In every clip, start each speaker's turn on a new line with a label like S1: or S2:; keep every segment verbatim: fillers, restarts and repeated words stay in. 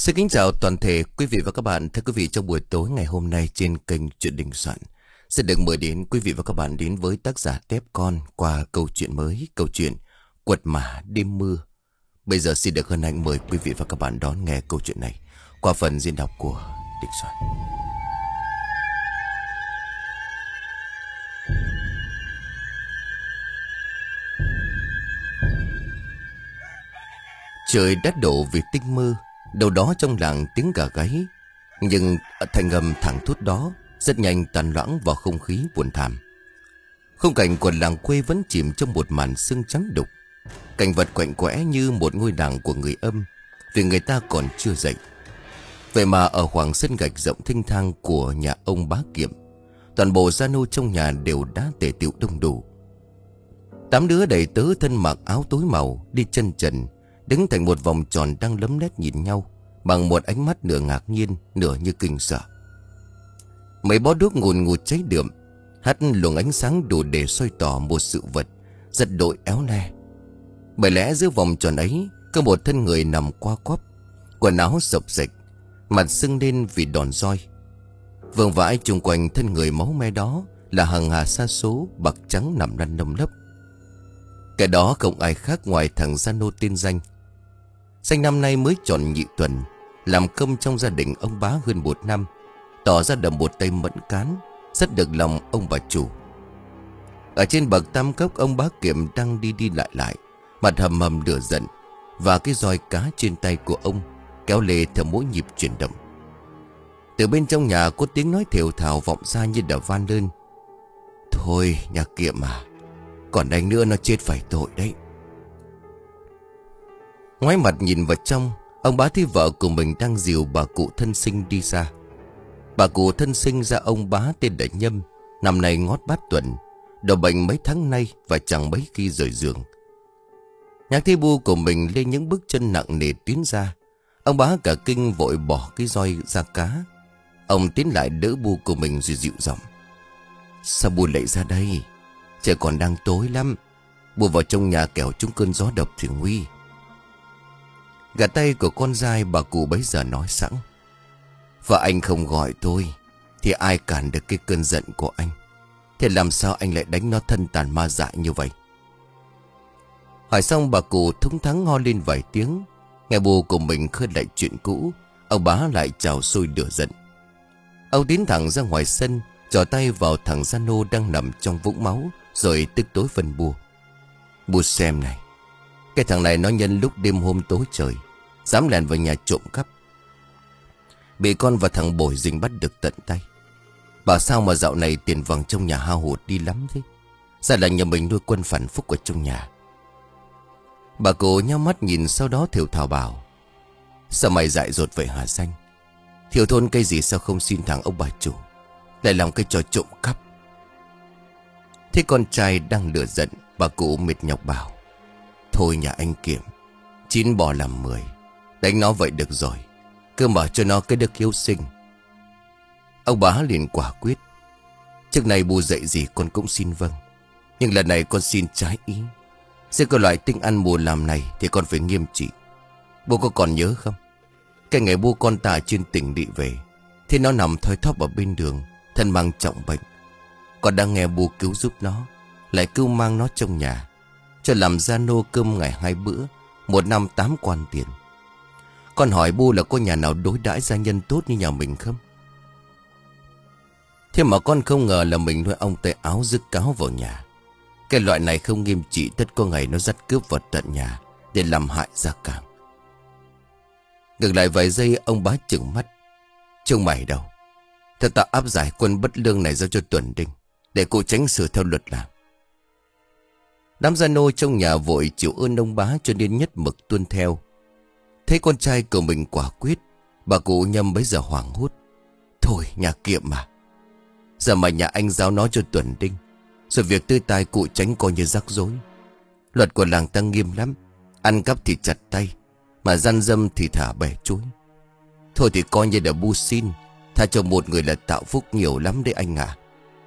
S1: Xin kính chào toàn thể quý vị và các bạn. Thưa quý vị, trong buổi tối ngày hôm nay trên kênh Chuyện Đình Soạn sẽ được mời đến quý vị và các bạn đến với tác giả Tép Con qua câu chuyện mới, câu chuyện Quật Mã Đêm Mưa. Bây giờ xin được hân hạnh mời quý vị và các bạn đón nghe câu chuyện này qua phần diễn đọc của Đình Soạn. Trời đã đổ vì tinh mơ. Đâu đó trong làng tiếng gà gáy, nhưng thành âm thẳng thốt đó rất nhanh tàn loãng vào không khí buồn thảm. Khung cảnh của làng quê vẫn chìm trong một màn sương trắng đục. Cảnh vật quạnh quẽ như một ngôi làng của người Âm, vì người ta còn chưa dậy. Vậy mà ở khoảng sân gạch rộng thênh thang của nhà ông Bá Kiệm, toàn bộ gia nô trong nhà đều đã tề tựu đông đủ. Tám đứa đầy tớ thân mặc áo tối màu, đi chân trần, đứng thành một vòng tròn đang lấm lét nhìn nhau bằng một ánh mắt nửa ngạc nhiên, nửa như kinh sợ. Mấy bó đuốc ngùn ngụt cháy đượm, hắt luồng ánh sáng đủ để soi tỏ một sự vật rất đội éo le. Bởi lẽ giữa vòng tròn ấy có một thân người nằm qua quắp, quần áo xộc xệch, mặt sưng lên vì đòn roi. Vương vãi chung quanh thân người máu me đó là hàng hà sa số bạc trắng nằm lăn nông lấp. Cái đó không ai khác ngoài thằng gia nô tên Danh. Danh năm nay mới tròn nhị tuần, làm công trong gia đình ông Bá hơn một năm, tỏ ra đầm một tay mẫn cán, rất được lòng ông bà chủ. Ở trên bậc tam cốc, ông Bá Kiệm đang đi đi lại lại, mặt hầm hầm lửa giận, và cái roi cá trên tay của ông kéo lê theo mỗi nhịp chuyển động. Từ bên trong nhà có tiếng nói thều thào vọng ra như đã van lên: "Thôi nhà Kiệm à, còn đánh nữa nó chết phải tội đấy." Ngoái mặt nhìn vào trong, ông Bá thấy vợ của mình đang dìu bà cụ thân sinh đi ra. Bà cụ thân sinh ra ông Bá tên là Nhâm, năm nay ngót bát tuần, đổ bệnh mấy tháng nay và chẳng mấy khi rời giường. Nhạc thi bu của mình lên những bước chân nặng nề tiến ra. Ông Bá cả kinh vội bỏ cái roi ra cá. Ông tiến lại đỡ bu của mình rồi dịu giọng: "Sao bu lại ra đây? Trời còn đang tối lắm. Bu vào trong nhà kẻo trúng cơn gió độc thì nguy." Gạt tay của con dai, bà cụ bấy giờ nói sẵn: "Vợ anh không gọi tôi thì ai cản được cái cơn giận của anh? Thế làm sao anh lại đánh nó thân tàn ma dại như vậy?" Hỏi xong, bà cụ thúng thắng ho lên vài tiếng. Nghe bố của mình khơi lại chuyện cũ, ông Bá lại trào sôi lửa giận. Ông tiến thẳng ra ngoài sân, trỏ tay vào thằng gia nô đang nằm trong vũng máu, rồi tức tối phân bua: "Bu xem này, cái thằng này nó nhân lúc đêm hôm tối trời dám lèn vào nhà trộm cắp, bị con và thằng Bồi Dình bắt được tận tay. Bảo sao mà dạo này tiền vàng trong nhà hao hụt đi lắm thế? Ra là nhà mình nuôi quân phản phúc ở trong nhà." Bà cụ nhắm mắt nhìn, sau đó thều thào bảo: "Sao mày dại dột vậy hả Danh? Thiếu thôn cây gì sao không xin thằng ông bà chủ, lại làm cái trò trộm cắp?" Thế con trai đang lửa giận, bà cụ mệt nhọc bảo: "Thôi nhà anh Kiệm, chín bò làm mười, đánh nó vậy được rồi, cứ mở cho nó cái đức hiếu sinh." Ông Bá liền quả quyết: "Trước này bu dạy gì con cũng xin vâng, nhưng lần này con xin trái ý. Riêng cái loại tinh ăn mùa làm này thì con phải nghiêm trị. Bố có còn nhớ không? Cái ngày bố con ta trên tỉnh đi về, thì nó nằm thoi thóp ở bên đường, thân mang trọng bệnh. Con đang nghe bố cứu giúp nó, lại cứu mang nó trong nhà, cho làm gia nô cơm ngày hai bữa, một năm tám quan tiền. Con hỏi bu là có nhà nào đối đãi gia nhân tốt như nhà mình không? Thế mà con không ngờ là mình nuôi ông tay áo rước cáo vào nhà. Cái loại này không nghiêm trị, tất có ngày nó dắt cướp vào tận nhà để làm hại gia càng." Ngược lại vài giây, ông Bá trừng mắt: "Trông mày đâu? Thật ta áp giải quân bất lương này ra cho Tuần Đinh, để cụ tránh xử theo luật làm." Đám gia nô trong nhà vội chịu ơn ông Bá, cho nên nhất mực tuân theo. Thấy con trai của mình quả quyết, bà cụ Nhâm bấy giờ hoảng hốt: "Thôi nhà Kiệm mà, giờ mà nhà anh giao nó cho Tuần Đinh, rồi việc tươi tai cụ tránh coi như rắc rối. Luật của làng ta nghiêm lắm, ăn cắp thì chặt tay, mà gian dâm thì thả bẻ chuối. Thôi thì coi như là bu xin, tha cho một người là tạo phúc nhiều lắm đấy anh ạ."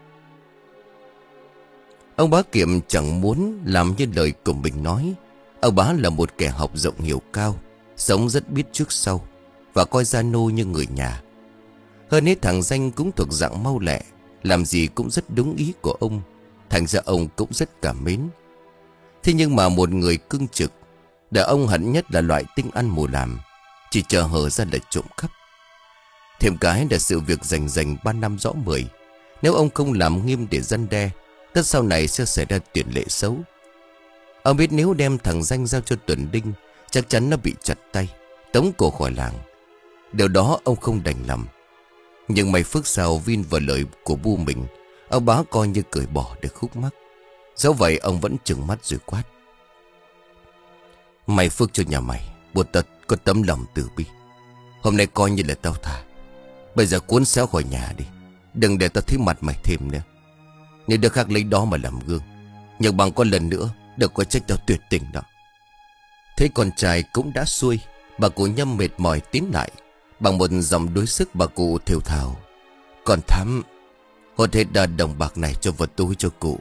S1: Ông Bá Kiệm chẳng muốn làm như lời của mình nói. Ông Bá là một kẻ học rộng hiểu cao, sống rất biết trước sau, và coi Gia Nô như người nhà. Hơn hết thằng Danh cũng thuộc dạng mau lẹ, làm gì cũng rất đúng ý của ông, thành ra ông cũng rất cảm mến. Thế nhưng mà một người cương trực, để ông hận nhất là loại tinh ăn mù làm, chỉ chờ hở ra là trộm cắp. Thêm cái là sự việc rành rành ba năm rõ mười. Nếu ông không làm nghiêm để răn đe, tất sau này sẽ xảy ra tiền lệ xấu. Ông biết nếu đem thằng Danh giao cho Tuần Đinh, chắc chắn nó bị chặt tay, tống cổ khỏi làng. Điều đó ông không đành lòng. Nhưng may phước sao vin vào lời của bu mình, ông Bá coi như cởi bỏ được khúc mắc. Dẫu vậy ông vẫn trừng mắt rồi quát: "Mày phước cho nhà mày, buộc tật có tấm lòng từ bi. Hôm nay coi như là tao thả. Bây giờ cuốn xéo khỏi nhà đi, đừng để tao thấy mặt mày thêm nữa. Nếu đứa khác lấy đó mà làm gương, nhưng bằng con lần nữa đừng có trách tao tuyệt tình đó." Thấy con trai cũng đã xuôi, bà cụ Nhâm mệt mỏi tiến lại. Bằng một dòng đối sức, bà cụ thều thào: "Con Thắm, hốt hết đợt đồng bạc này cho vào túi cho cụ."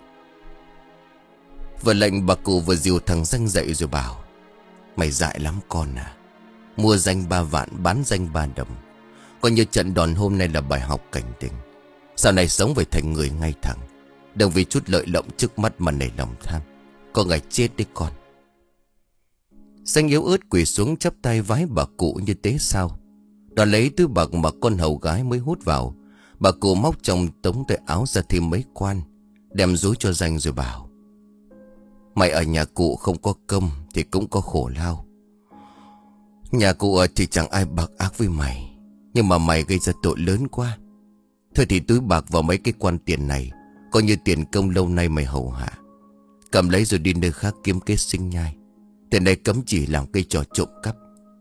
S1: Vừa lệnh bà cụ vừa dìu thằng Danh dậy rồi bảo: "Mày dại lắm con à. Mua danh ba vạn, bán danh ba đồng. Coi như trận đòn hôm nay là bài học cảnh tỉnh. Sau này sống phải thành người ngay thẳng, đừng vì chút lợi lộc trước mắt mà nảy lòng tham. Có ngày chết đấy con." Danh yếu ớt quỳ xuống chắp tay vái bà cụ như tế sao. Đoàn lấy túi bạc mà con hầu gái mới hút vào, bà cụ móc trong tống tay áo ra thêm mấy quan, đem dúi cho Danh rồi bảo: "Mày ở nhà cụ không có công thì cũng có khổ lao. Nhà cụ thì chẳng ai bạc ác với mày, nhưng mà mày gây ra tội lớn quá. Thôi thì túi bạc và mấy cái quan tiền này coi như tiền công lâu nay mày hầu hạ. Cầm lấy rồi đi nơi khác kiếm kế sinh nhai. Tiền này cấm chỉ làm cây trò trộm cắp."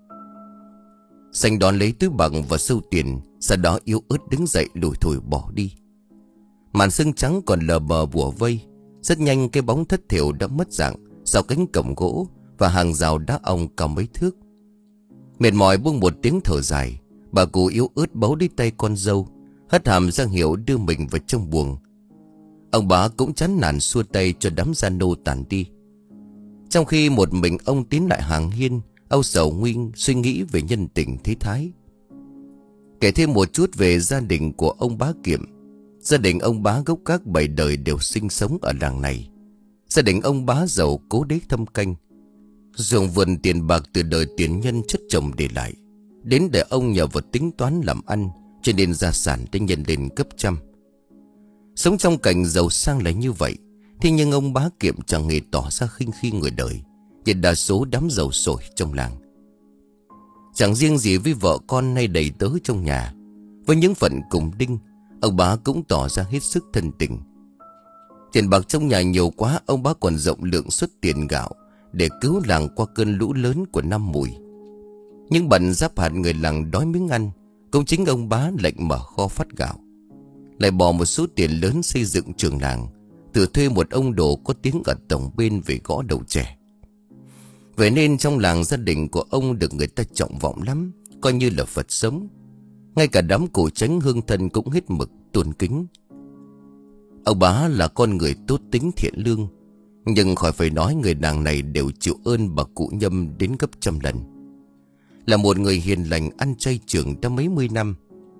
S1: Xanh đón lấy túi bạc và sâu tiền, sau đó yếu ớt đứng dậy lủi thủi bỏ đi. Màn sương trắng còn lờ bờ bủa vây. Rất nhanh cái bóng thất thiểu đã mất dạng sau cánh cổng gỗ và hàng rào đá ong cao mấy thước. Mệt mỏi buông một tiếng thở dài, bà cụ yếu ớt bấu đi tay con dâu, hất hàm ra hiệu đưa mình vào trong buồng. Ông Bá cũng chán nản xua tay cho đám gia nô tàn đi. Trong khi một mình ông tiến lại hàng hiên, âu sầu nguyên suy nghĩ về nhân tình thế thái. Kể thêm một chút về gia đình của ông Bá Kiệm. Gia đình ông Bá gốc gác bảy đời đều sinh sống ở làng này. Gia đình ông Bá giàu cố đế thâm canh, ruộng vườn tiền bạc từ đời tiền nhân chất chồng để lại, đến để ông nhờ vào tính toán làm ăn, cho nên gia sản đã nhân lên gấp trăm. Sống trong cảnh giàu sang là như vậy, thế nhưng ông Bá Kiệm chẳng hề tỏ ra khinh khi người đời, như đa số đám giàu sổi trong làng. Chẳng riêng gì với vợ con hay đầy tớ trong nhà, với những phận cùng đinh, ông Bá cũng tỏ ra hết sức thân tình. Tiền bạc trong nhà nhiều quá, ông Bá còn rộng lượng xuất tiền gạo để cứu làng qua cơn lũ lớn của năm Mùi. Nhưng bận giáp hạt người làng đói miếng ăn, cũng chính ông Bá lệnh mở kho phát gạo, lại bỏ một số tiền lớn xây dựng trường làng, tự thuê một ông đồ có tiếng ở tổng bên về gõ đầu trẻ. Vậy nên trong làng gia đình của ông được người ta trọng vọng lắm, coi như là Phật sống. Ngay cả đám cổ tránh hương thân cũng hết mực tôn kính. Ông Bá là con người tốt tính thiện lương, nhưng khỏi phải nói người làng này đều chịu ơn bà cụ Nhâm đến gấp trăm lần. Là một người hiền lành ăn chay trường đã mấy mươi năm.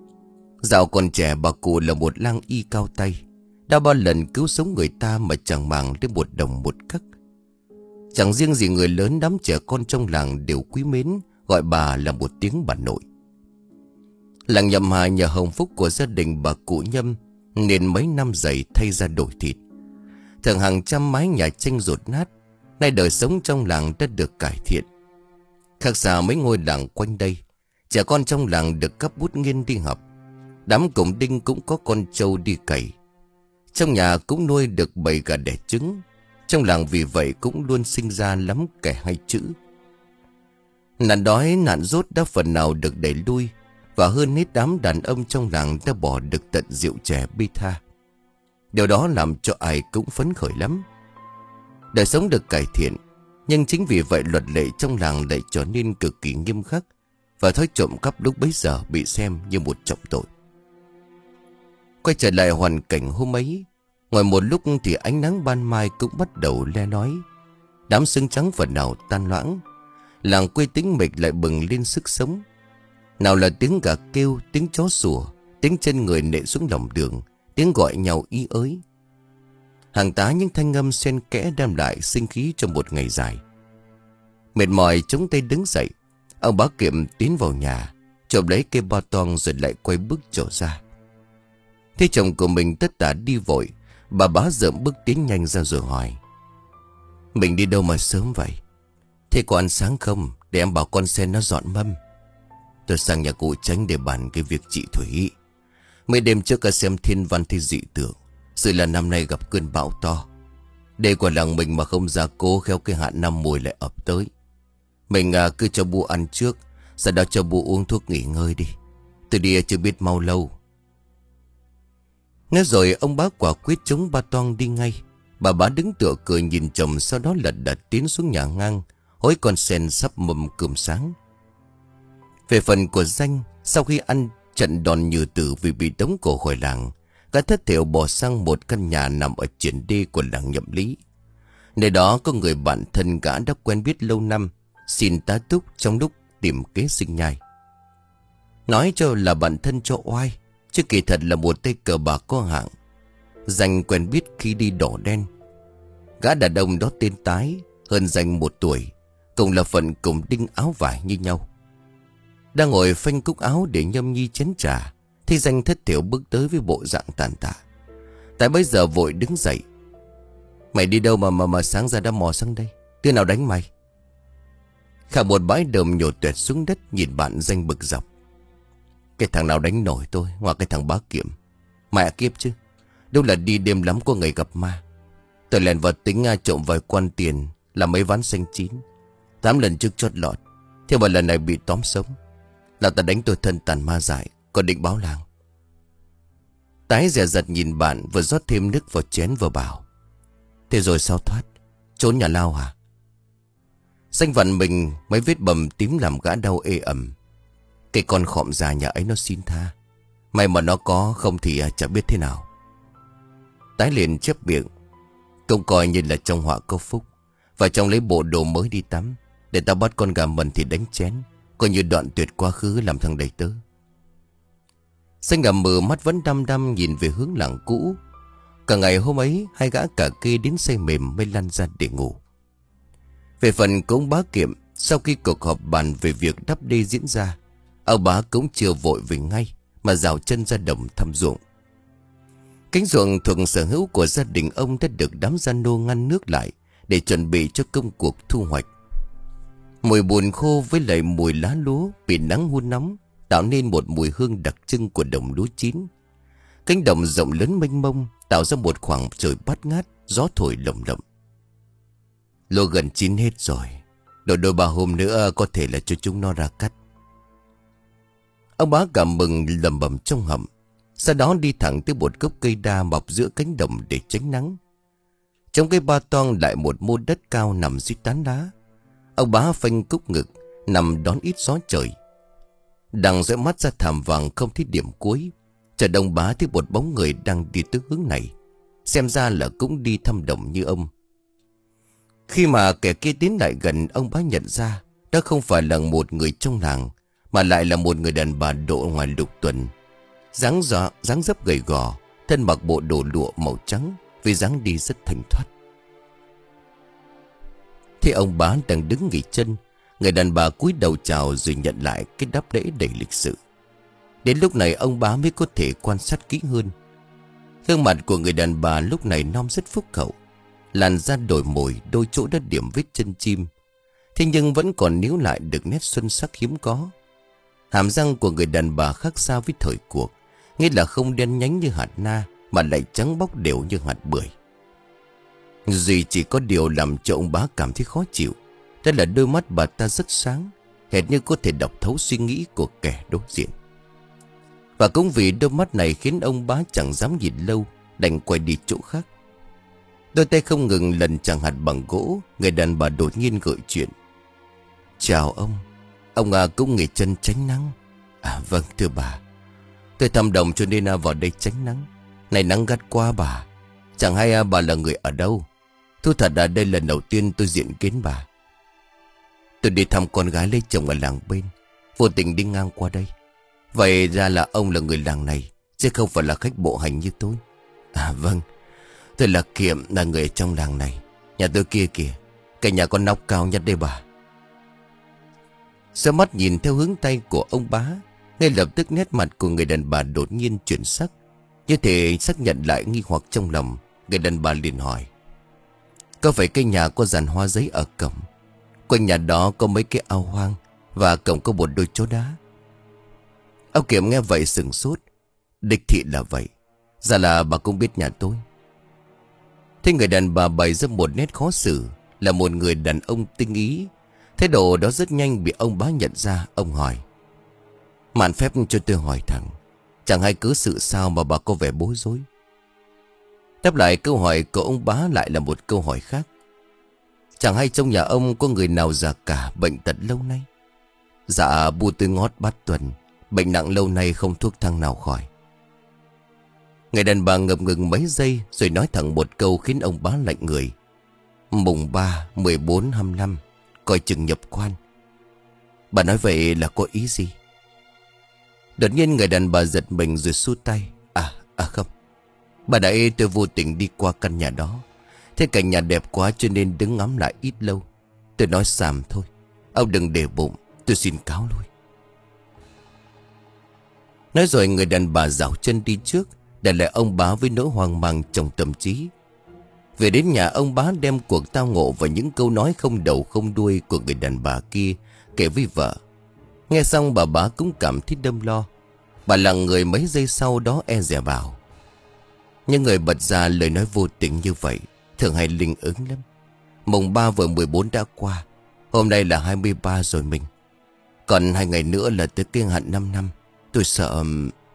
S1: Dạo còn trẻ bà cụ là một lang y cao tay, đã bao lần cứu sống người ta mà chẳng màng đến một đồng một cắc. Chẳng riêng gì người lớn, đám trẻ con trong làng đều quý mến, gọi bà là một tiếng bà nội. Làng Nhậm Hà nhờ hồng phúc của gia đình bà cụ Nhâm nên mấy năm dày thay ra đổi thịt. Thường hàng trăm mái nhà tranh rột nát, nay đời sống trong làng đã được cải thiện. Khác xa mấy ngôi làng quanh đây, trẻ con trong làng được cấp bút nghiên đi học. Đám cổng đinh cũng có con trâu đi cày. Trong nhà cũng nuôi được bầy gà đẻ trứng. Trong làng vì vậy cũng luôn sinh ra lắm kẻ hay chữ. Nạn đói nạn rốt đã phần nào được đẩy lui, và hơn hết đám đàn ông trong làng đã bỏ được tận rượu chè bi tha. Điều đó làm cho ai cũng phấn khởi lắm. Đời sống được cải thiện, nhưng chính vì vậy luật lệ trong làng lại trở nên cực kỳ nghiêm khắc, và thói trộm cắp lúc bấy giờ bị xem như một trọng tội. Quay trở lại hoàn cảnh hôm ấy, ngồi một lúc thì ánh nắng ban mai cũng bắt đầu le lói. Đám sương trắng phần nào tan loãng, làng quê tĩnh mịch lại bừng lên sức sống. Nào là tiếng gà kêu, tiếng chó sủa, tiếng chân người nện xuống lòng đường, tiếng gọi nhau ý ới. Hàng tá những thanh âm xen kẽ đem lại sinh khí cho một ngày dài. Mệt mỏi chống tay đứng dậy, ông bá Kiệm tiến vào nhà, chộp lấy cây ba toang rồi lại quay bước trở ra. Thấy chồng của mình tất tả đi vội, bà bá dợm bước tiến nhanh ra rồi hỏi: Mình đi đâu mà sớm vậy? Thế có ăn sáng không? Để em bảo con sen nó dọn mâm. Tôi sang nhà cụ Tránh để bàn cái việc chị Thủy. Mấy đêm trước cả xem thiên văn thấy dị tượng, sự là năm nay gặp cơn bão to. Đây của làng mình mà không ra cố khéo cái hạn năm mùi lại ập tới. Mình à, cứ cho bu ăn trước, sau đó cho bu uống thuốc nghỉ ngơi đi. Tôi đi chưa biết mau lâu. Nói rồi ông bá quả quyết chống ba toang đi ngay. Bà bá đứng tựa cười nhìn chồng, sau đó lật đật tiến xuống nhà ngang, hối con sen sắp mâm cơm sáng. Về phần của Danh, sau khi ăn trận đòn như tử vì bị tống cổ khỏi làng, gã thất thểu bỏ sang một căn nhà nằm ở triển đê của làng Nhậm Lý. Nơi đó có người bạn thân gã đã quen biết lâu năm, xin tá túc trong lúc tìm kế sinh nhai. Nói cho là bạn thân cho oai, chứ kỳ thật là một tay cờ bạc có hạng. Danh quen biết khi đi đỏ đen. Gã đàn ông đó tên Tái, hơn Danh một tuổi, cùng là phận cùng đinh áo vải như nhau. Đang ngồi phanh cúc áo để nhâm nhi chén trà, thì Danh thất thiểu bước tới với bộ dạng tàn tạ. Tại bây giờ vội đứng dậy: Mày đi đâu mà mà mà sáng ra đã mò sang đây? Đứa nào đánh mày? Khả một bãi đờm nhổ tuẹt xuống đất, nhìn bạn Danh bực dọc: Cái thằng nào đánh nổi tôi ngoài cái thằng bá Kiệm? Mẹ kiếp chứ, đâu là đi đêm lắm có ngày gặp ma. Tôi lèn vào tính trộm vài quan tiền, là mấy ván xanh chín, tám lần trước chót lọt. Thế mà lần này bị tóm sống. Là ta đánh tôi thân tàn ma dại, còn định báo làng. Tái dè dặt nhìn bạn, vừa rót thêm nước vào chén vừa bảo: Thế rồi sao thoát? Trốn nhà lao hả? Danh vặn mình mấy vết bầm tím làm gã đau ê ẩm. Cái con khọm già nhà ấy nó xin tha. May mà nó có, không thì chẳng biết thế nào. Tái liền chép miệng: Công coi như là trong họa có phúc. Và trong lấy bộ đồ mới đi tắm, để ta bắt con gà mần thì đánh chén, coi như đoạn tuyệt quá khứ làm thằng đầy tớ. Xanh ngầm mờ mắt vẫn đăm đăm nhìn về hướng làng cũ. Cả ngày hôm ấy hai gã cả kê đến say mềm mới lăn ra để ngủ. Về phần của ông bá Kiệm, sau khi cuộc họp bàn về việc đắp đê diễn ra, ông bá cũng chưa vội về ngay, mà dào chân ra đồng thăm ruộng. Cánh ruộng thuộc sở hữu của gia đình ông đã được đám gian nô ngăn nước lại để chuẩn bị cho công cuộc thu hoạch. Mùi bùn khô với lại mùi lá lúa bị nắng hun nóng tạo nên một mùi hương đặc trưng của đồng lúa chín. Cánh đồng rộng lớn mênh mông tạo ra một khoảng trời bát ngát, gió thổi lồng lộng. Lúa gần chín hết rồi, đợi đôi ba hôm nữa có thể là cho chúng nó ra cắt. Ông bá cảm mừng lầm bầm trong họng, sau đó đi thẳng tới một gốc cây đa mọc giữa cánh đồng để tránh nắng. Trong cây ba toang lại một mô đất cao nằm dưới tán lá. Ông bá phanh cúc ngực, nằm đón ít gió trời. Đằng dõi mắt ra thảm vàng không thấy điểm cuối. Chợt ông bá thấy một bóng người đang đi tới hướng này, xem ra là cũng đi thăm đồng như ông. Khi mà kẻ kia tiến lại gần, ông bá nhận ra đó không phải là một người trong làng, mà lại là một người đàn bà độ ngoài lục tuần. Dáng dọ, dáng dấp gầy gò, thân mặc bộ đồ lụa màu trắng, vì dáng đi rất thanh thoát. Thế ông bá đang đứng nghỉ chân, người đàn bà cúi đầu chào rồi nhận lại cái đáp lễ đầy lịch sự. Đến lúc này ông bá mới có thể quan sát kỹ hơn. Gương mặt của người đàn bà lúc này non rất phúc hậu, làn da đổi mồi, đôi chỗ đã điểm vết chân chim, thế nhưng vẫn còn níu lại được nét xuân sắc hiếm có. Hàm răng của người đàn bà khác xa với thời cuộc, nghĩa là không đen nhánh như hạt na, mà lại trắng bóc đều như hạt bưởi. Duy chỉ có điều làm cho ông bá cảm thấy khó chịu, đó là đôi mắt bà ta rất sáng, hệt như có thể đọc thấu suy nghĩ của kẻ đối diện. Và cũng vì đôi mắt này khiến ông bá chẳng dám nhìn lâu, đành quay đi chỗ khác. Đôi tay không ngừng lần chẳng hạt bằng gỗ, người đàn bà đột nhiên gợi chuyện: Chào ông, ông à cũng nghỉ chân tránh nắng. À vâng thưa bà, tôi thăm đồng cho nên à, vào đây tránh nắng. Này nắng gắt quá bà, chẳng hay à, bà là người ở đâu? Thú thật là đây lần đầu tiên tôi diện kiến bà. Tôi đi thăm con gái lấy chồng ở làng bên. vô tình đi ngang qua đây. Vậy ra là ông là người làng này, chứ không phải là khách bộ hành như tôi. À vâng, tôi là Kiệm, là người trong làng này. Nhà tôi kia kìa, cái nhà con nóc cao nhất đây bà. Sau mắt nhìn theo hướng tay của ông bá, ngay lập tức nét mặt của người đàn bà đột nhiên chuyển sắc. Như thể xác nhận lại nghi hoặc trong lòng. Người đàn bà liền hỏi: có phải cái nhà có dàn hoa giấy ở cổng? Quanh nhà đó có mấy cái ao hoang, và cổng có một đôi chó đá. Ông Kiểm nghe vậy sừng sốt. Đích thị là vậy. Ra là bà cũng biết nhà tôi. Thế người đàn bà bày ra một nét khó xử, là một người đàn ông tinh ý. Thái độ đó rất nhanh bị ông bá nhận ra. Ông hỏi: mạn phép cho tôi hỏi thẳng, chẳng hay cứ sự sao mà bà có vẻ bối rối? Đáp lại câu hỏi của ông bá lại là một câu hỏi khác: chẳng hay trong nhà ông có người nào già cả, bệnh tật lâu nay? Dạ bu tôi ngót bát tuần, bệnh nặng lâu nay không thuốc thang nào khỏi. Người đàn bà ngập ngừng mấy giây rồi nói thẳng một câu khiến ông bá lạnh người: mùng ba, mười bốn, hai mươi lăm, coi chừng nhập quan. Bà nói vậy là có ý gì? Đột nhiên người đàn bà giật mình rồi xua tay: À, à không, bà nãy tôi vô tình đi qua căn nhà đó, thế cảnh nhà đẹp quá cho nên đứng ngắm lại ít lâu. Tôi nói xàm thôi, ông đừng để bụng, tôi xin cáo lui. Nói rồi người đàn bà dạo chân đi trước, để lại ông bá với nỗi hoang mang trong tâm trí. Về đến nhà, ông bá đem cuộc tao ngộ và những câu nói không đầu không đuôi của người đàn bà kia kể với vợ. Nghe xong bà bá cũng cảm thấy đâm lo. Bà lặng người mấy giây sau đó e dè bảo: những người bật ra lời nói vô tình như vậy thường hay linh ứng lắm. Mùng ba vừa mười bốn đã qua, hôm nay là hai mươi ba rồi mình. Còn hai ngày nữa là tới cái hạn năm năm. Tôi sợ...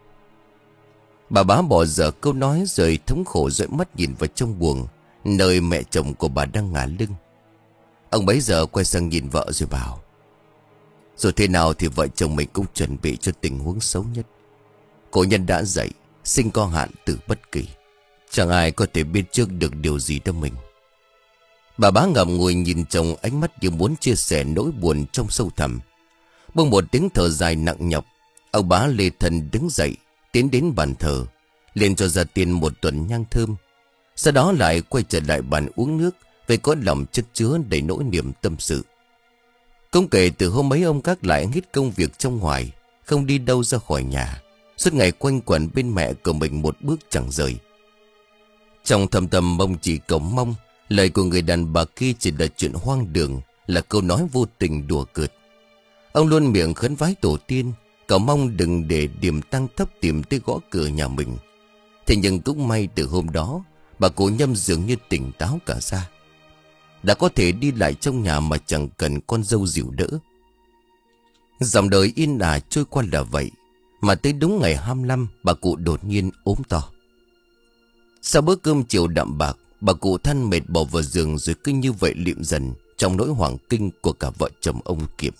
S1: Bà bá bỏ dở câu nói rồi thống khổ dõi mắt nhìn vào trong buồng, nơi mẹ chồng của bà đang ngả lưng. Ông bấy giờ quay sang nhìn vợ rồi bảo: rồi thế nào thì vợ chồng mình cũng chuẩn bị cho tình huống xấu nhất. Cổ nhân đã dạy, sinh có hạn tử bất kỳ. Chẳng ai có thể biết trước được điều gì đâu mình. Bà bá ngậm ngùi nhìn chồng, ánh mắt như muốn chia sẻ nỗi buồn trong sâu thẳm. Bỗng một tiếng thở dài nặng nhọc, ông bá lê thần đứng dậy, tiến đến bàn thờ, liền cho ra tiền một tuần nhang thơm. Sau đó lại quay trở lại bàn uống nước, với có lòng chất chứa đầy nỗi niềm tâm sự. Cũng kể từ hôm ấy ông gác lại hết công việc trong ngoài, không đi đâu ra khỏi nhà, suốt ngày quanh quẩn bên mẹ của mình một bước chẳng rời. Trong thầm tâm ông chỉ cầu mong lời của người đàn bà kia chỉ là chuyện hoang đường, là câu nói vô tình đùa cợt. Ông luôn miệng khấn vái tổ tiên, cầu mong đừng để điểm tăng thấp tìm tới gõ cửa nhà mình. Thế nhưng cũng may từ hôm đó, bà cụ Nhâm dường như tỉnh táo cả ra, đã có thể đi lại trong nhà mà chẳng cần con dâu dìu đỡ. Dòng đời yên ả trôi qua là vậy, mà tới đúng ngày hai mươi lăm, bà cụ đột nhiên ốm to. Sau bữa cơm chiều đạm bạc, bà cụ than mệt bỏ vào giường rồi cứ như vậy liệm dần trong nỗi hoảng kinh của cả vợ chồng ông Kiệm.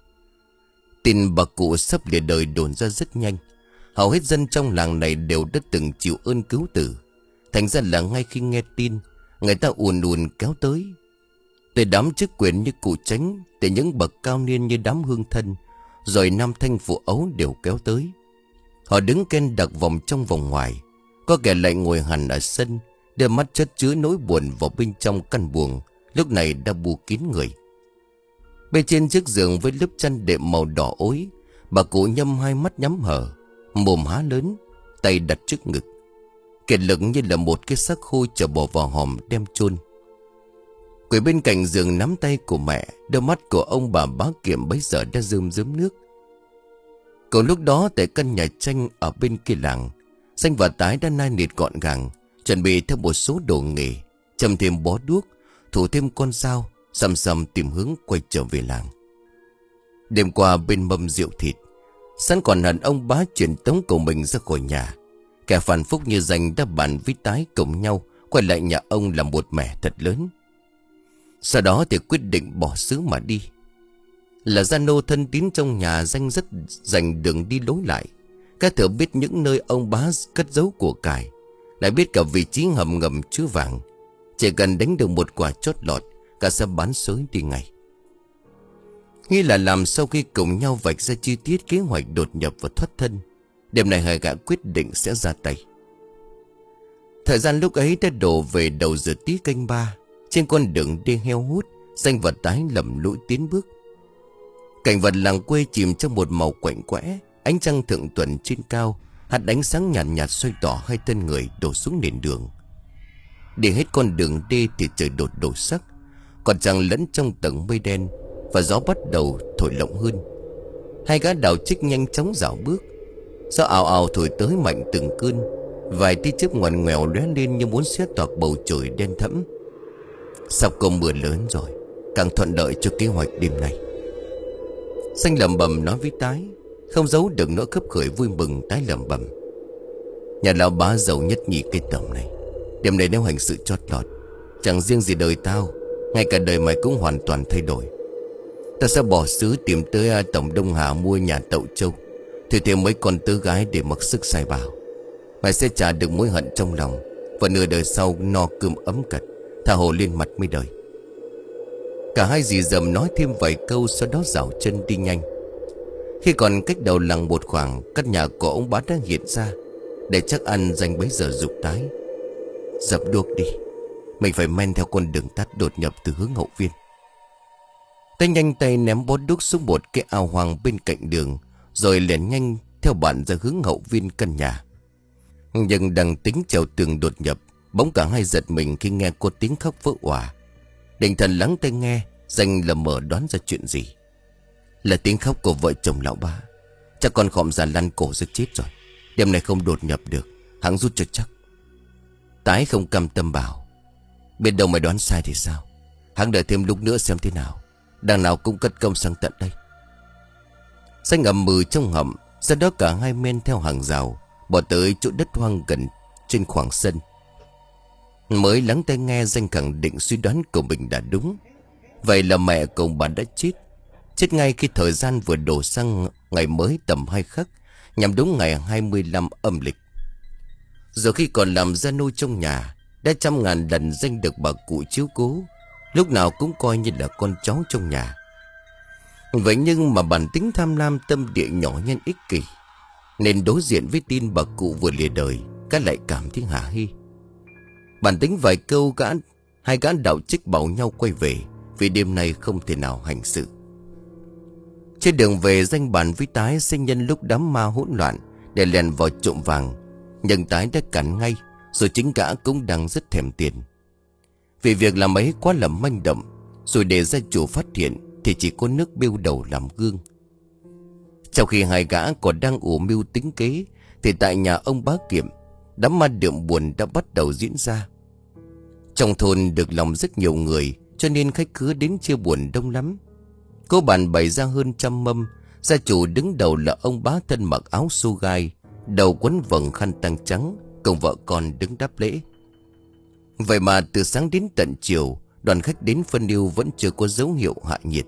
S1: Tin bà cụ sắp lìa đời đồn ra rất nhanh. Hầu hết dân trong làng này đều đã từng chịu ơn cứu tử. Thành ra là ngay khi nghe tin, người ta ùn ùn kéo tới. Từ đám chức quyền như cụ Chánh, từ những bậc cao niên như đám hương thân, rồi nam thanh phụ ấu đều kéo tới. Họ đứng ken đặc vòng trong vòng ngoài, có kẻ lại ngồi hẳn ở sân, đưa mắt chất chứa nỗi buồn vào bên trong căn buồng lúc này đã bù kín người. Bên trên chiếc giường với lớp chăn đệm màu đỏ ối, bà cụ Nhâm hai mắt nhắm hở, mồm há lớn, tay đặt trước ngực, kiệt lực như là một cái xác khô chờ bỏ vào hòm đem chôn. Quỷ bên cạnh giường nắm tay của mẹ, đôi mắt của ông bà bá Kiệm bấy giờ đã rơm rớm nước. Còn lúc đó tại căn nhà tranh ở bên kia làng, Xanh và Tái đã nai nịt gọn gàng, chuẩn bị theo một số đồ nghề, châm thêm bó đuốc, thủ thêm con dao, sầm sầm tìm hướng quay trở về làng. Đêm qua bên mâm rượu thịt, sẵn còn hẳn ông bá chuyển tống của mình ra khỏi nhà. Kẻ phản phúc như danh đã bàn với Tái cùng nhau quay lại nhà ông làm một mẻ thật lớn. Sau đó thì quyết định bỏ xứ mà đi. Là gia nô thân tín trong nhà, Danh rất dành đường đi lối lại. Các thợ biết những nơi ông bá cất giấu của cải, lại biết cả vị trí hầm ngầm chứa vàng. Chỉ cần đánh được một quả chót lọt, cả sẽ bán xới đi ngay. Nghĩ là làm sau khi cùng nhau vạch ra chi tiết kế hoạch đột nhập và thoát thân, đêm này hai gã quyết định sẽ ra tay. Thời gian lúc ấy đã đổ về đầu giờ tí canh ba. Trên con đường đi heo hút, Danh và Tái lầm lũi tiến bước. Cảnh vật làng quê chìm trong một màu quạnh quẽ. Ánh trăng thượng tuần trên cao, hạt ánh sáng nhạt nhạt xoay tỏ hai thân người đổ xuống nền đường. Đi hết con đường đi thì trời đột đổ sắc, còn trăng lẫn trong tầng mây đen, và gió bắt đầu thổi lộng hơn. Hai gã đào trích nhanh chóng dạo bước. Gió ào ào thổi tới mạnh từng cơn. Vài tia chớp ngoằn ngoèo lóe lên như muốn xé toạc bầu trời đen thẫm. Sắp có mưa lớn rồi, càng thuận lợi cho kế hoạch đêm nay. Xanh lẩm bẩm nói với Tái, không giấu được nỗi khấp khởi vui mừng. Tái lẩm bẩm: nhà lão bá giàu nhất nhì cái tổng này, đêm nay nếu hành sự chót lọt, chẳng riêng gì đời tao, ngay cả đời mày cũng hoàn toàn thay đổi. Ta sẽ bỏ xứ tìm tới tổng Đông Hà mua nhà Tậu Châu, thì thêm mấy con tớ gái để mặc sức sai bảo. Mày sẽ trả được mối hận trong lòng, và nửa đời sau no cơm ấm cật, tha hồ lên mặt mấy đời. Cả hai dì dầm nói thêm vài câu, sau đó dạo chân đi nhanh. Khi còn cách đầu làng một khoảng, căn nhà của ông bá đã hiện ra. Để chắc ăn, Danh bấy giờ giục Tái: dập đuốc đi, mình phải men theo con đường tắt đột nhập từ hướng hậu viên. Tay nhanh tay ném bó đuốc xuống một cái ao hoang bên cạnh đường, rồi lẻn nhanh theo bạn ra hướng hậu viên căn nhà. Nhưng đang tính trèo tường đột nhập, bỗng cả hai giật mình khi nghe có tiếng khóc vỡ òa. Định thần lắng tai nghe, Danh lờ mờ đoán ra chuyện gì. Là tiếng khóc của vợ chồng lão bá. Chắc con khom già lăn cổ giật chết rồi, đêm nay không đột nhập được, hắn rút cho chắc. Tái không cam tâm bảo: biết đâu mày đoán sai thì sao, hắn đợi thêm lúc nữa xem thế nào, đằng nào cũng cất công sang tận đây. Danh ầm mừ trong hầm. Sau đó cả hai men theo hàng rào, bỏ tới chỗ đất hoang gần trên khoảng sân. Mới lắng tai nghe, Danh khẳng định suy đoán của mình đã đúng. Vậy là mẹ của ông bà đã chết. Chết ngay khi thời gian vừa đổ sang ngày mới tầm hai khắc, nhằm đúng ngày hai mươi lăm âm lịch. Rồi khi còn làm gia nô trong nhà, đã trăm ngàn lần Danh được bà cụ chiếu cố, lúc nào cũng coi như là con cháu trong nhà. Vậy nhưng mà bản tính tham lam tâm địa nhỏ nhen ích kỷ, nên đối diện với tin bà cụ vừa lìa đời, gã lại cảm thấy hả hê. Bản tính vài câu, gã hai gã đạo trích bảo nhau quay về, vì đêm nay không thể nào hành sự. Trên đường về, Danh bàn với Tái sinh nhân lúc đám ma hỗn loạn để lèn vào trộm vàng, nhưng Tái đã cản ngay, rồi chính gã cũng đang rất thèm tiền. Vì việc làm ấy quá là manh động, rồi để gia chủ phát hiện thì chỉ có nước bêu đầu làm gương. Trong khi hai gã còn đang ủ mưu tính kế, thì tại nhà ông Bá Kiệm, đám ma đượm buồn đã bắt đầu diễn ra. Trong thôn được lòng rất nhiều người, cho nên khách khứa đến chia buồn đông lắm. Cô bàn bày ra hơn trăm mâm. Gia chủ đứng đầu là ông Bá thân mặc áo xô gai, đầu quấn vầng khăn tang trắng, cùng vợ con đứng đáp lễ. Vậy mà từ sáng đến tận chiều, đoàn khách đến phân yêu vẫn chưa có dấu hiệu hạ nhiệt.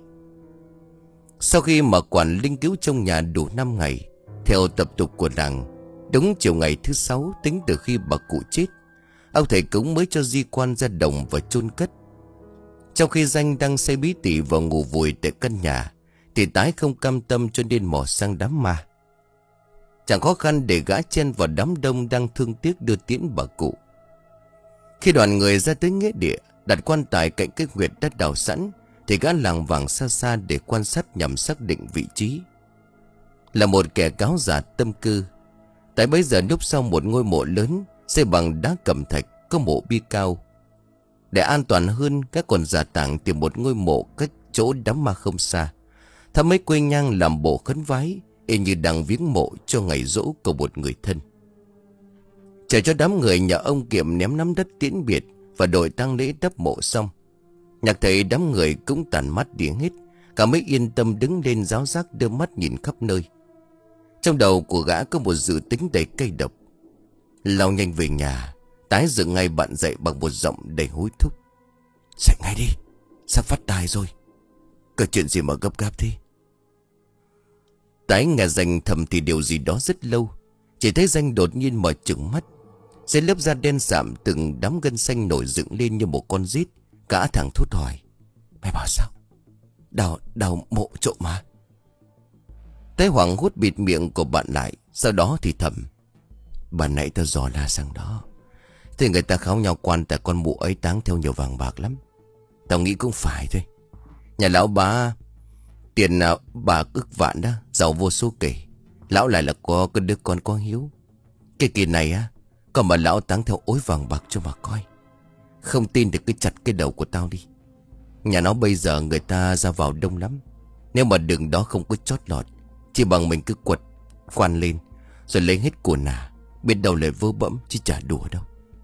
S1: Sau khi mà quản linh cứu trong nhà đủ năm ngày, theo tập tục của làng, đúng chiều ngày thứ sáu tính từ khi bà cụ chết, ông thầy cúng mới cho di quan ra đồng và chôn cất. Trong khi Danh đang say bí tỉ vào ngủ vùi tại căn nhà, thì Tái không cam tâm cho nên mò sang đám ma. Chẳng khó khăn để gã chen vào đám đông đang thương tiếc đưa tiễn bà cụ. Khi đoàn người ra tới nghĩa địa, đặt quan tài cạnh cái huyệt đất đào sẵn, thì gã làng vàng xa xa để quan sát nhằm xác định vị trí. Là một kẻ cáo giả tâm cơ, Tái bấy giờ núp sau một ngôi mộ lớn xây bằng đá cẩm thạch, có mộ bi cao. Để an toàn hơn, các còn giả tảng tìm một ngôi mộ cách chỗ đám ma không xa, thắp mấy quê nhang làm bộ khấn vái, y như đang viếng mộ cho ngày giỗ của một người thân. Chờ cho đám người nhà ông Kiệm ném nắm đất tiễn biệt và đội tang lễ đắp mộ xong, nhạc thấy đám người cũng tàn mắt đi hết. Cả mới yên tâm đứng lên ráo rác đưa mắt nhìn khắp nơi. Trong đầu của gã có một dự tính đầy cay độc. Lao nhanh về nhà, Tái dựng ngay bạn dậy bằng một giọng đầy hối thúc: dậy ngay đi, sắp phát tài rồi. Có chuyện gì mà gấp gáp thế? Tái nghe Danh thầm thì điều gì đó rất lâu. Chỉ thấy Danh đột nhiên mở trừng mắt. Dưới lớp da đen sạm, từng đám gân xanh nổi dựng lên như một con rít. Cả thằng thốt hỏi: mày bảo sao? đào, đào mộ trộm mà. Thái Hoàng hút bịt miệng của bạn lại. Sau đó thì thầm: Bà nãy tao dò la sang đó, thì người ta kháo nhau quan tại con mụ ấy táng theo nhiều vàng bạc lắm. Tao nghĩ cũng phải thôi. Nhà lão bá tiền nào bà ức vạn đó, giàu vô số kể. Lão lại là có cái đứa con có hiếu. Cái kỳ này á, còn mà lão táng theo ối vàng bạc cho mà coi. Không tin thì cứ chặt cái đầu của tao đi. Nhà nó bây giờ người ta ra vào đông lắm. Nếu mà đường đó không có chót lọt, chỉ bằng mình cứ quật quan lên rồi lấy hết của nà, biết đâu lại vớ bẫm chứ chả đùa đâu.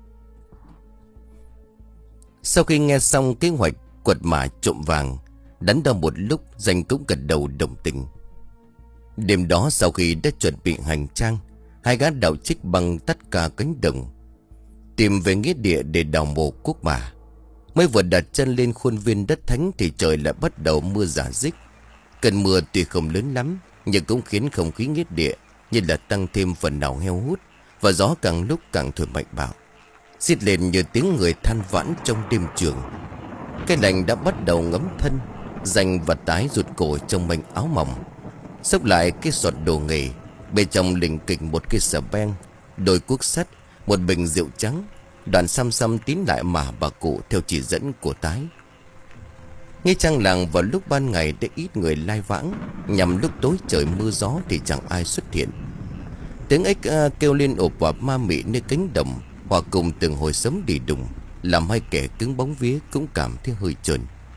S1: Sau khi nghe xong kế hoạch quật mả trộm vàng, đắn đo một lúc, Danh cũng gật đầu đồng tình. Đêm đó sau khi đã chuẩn bị hành trang, hai gã đạo trích bằng tất cả cánh đồng tìm về nghĩa địa để đào mộ quốc mả. Mới vừa đặt chân lên khuôn viên đất thánh thì trời lại bắt đầu mưa rả rích. Cơn mưa tuy không lớn lắm, nhưng cũng khiến không khí nghĩa địa như là tăng thêm phần nào heo hút, và gió càng lúc càng thổi mạnh bạo, xiết lên như tiếng người than vãn trong đêm trường. Cái lạnh đã bắt đầu ngấm thân. Danh và Tái rụt cổ trong manh áo mỏng, xốc lại cái sọt đồ nghề. Bên trong lình kình một cái xà beng, đôi cuốc sắt, một bình rượu trắng. Đoàn xăm xăm tín lại mà bà cụ theo chỉ dẫn của Tái. Nghe trang làng vào lúc ban ngày đã ít người lai vãng, nhằm lúc tối trời mưa gió thì chẳng ai xuất hiện. Tiếng ếch kêu lên ộp và ma mị nơi cánh đồng, hòa cùng từng hồi sấm đi đùng, làm hai kẻ cứng bóng vía cũng cảm thấy hơi trơn.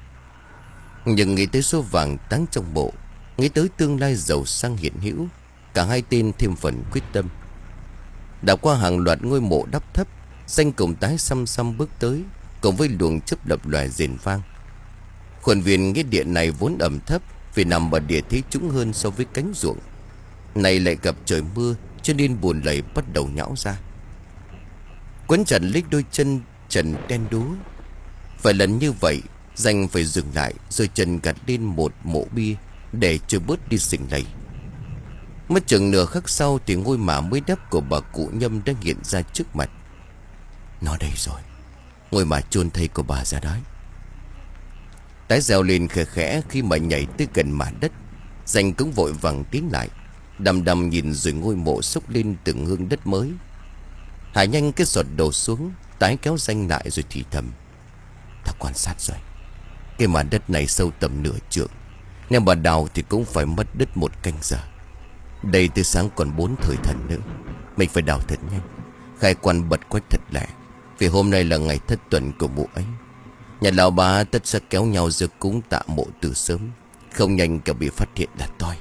S1: Nhưng nghĩ tới số vàng táng trong mộ, nghĩ tới tương lai giàu sang hiện hữu, cả hai tên thêm phần quyết tâm. Đã qua hàng loạt ngôi mộ đắp thấp, Danh cùng Tái xăm xăm bước tới, cùng với luồng chớp lập loài rền vang. Khuôn viên nghĩa địa này vốn ẩm thấp vì nằm ở địa thế trũng hơn so với cánh ruộng. Này lại gặp trời mưa cho nên bùn lầy bắt đầu nhão ra, quấn chặt lấy đôi chân trần đen đúa. Vài lần như vậy, Danh phải dừng lại rồi chân gạt lên một mộ bia để cho bớt đi sình lầy. Mất chừng nửa khắc sau thì ngôi mả mới đắp của bà cụ Nhâm đã hiện ra trước mặt. Nó đây rồi, ngôi mả chôn thây của bà ra đấy. Tái reo lên khẽ khẽ khi mà nhảy tới gần mả đất. Danh cũng vội vàng tiến lại, đăm đăm nhìn rồi ngôi mộ xốc lên từng hương đất mới. Hạ nhanh cái sọt đầu xuống, Tái kéo Danh lại rồi thì thầm: Ta quan sát rồi, cái mả đất này sâu tầm nửa trượng, nếu mà đào thì cũng phải mất đất một canh giờ. Đây từ sáng còn bốn thời thần nữa, mình phải đào thật nhanh, khai quan bật quách thật lẹ, vì hôm nay là ngày thất tuần của mụ ấy. Nhà lão bà tất sẽ kéo nhau ra cúng tạ mộ từ sớm, không nhanh cả bị phát hiện là toi.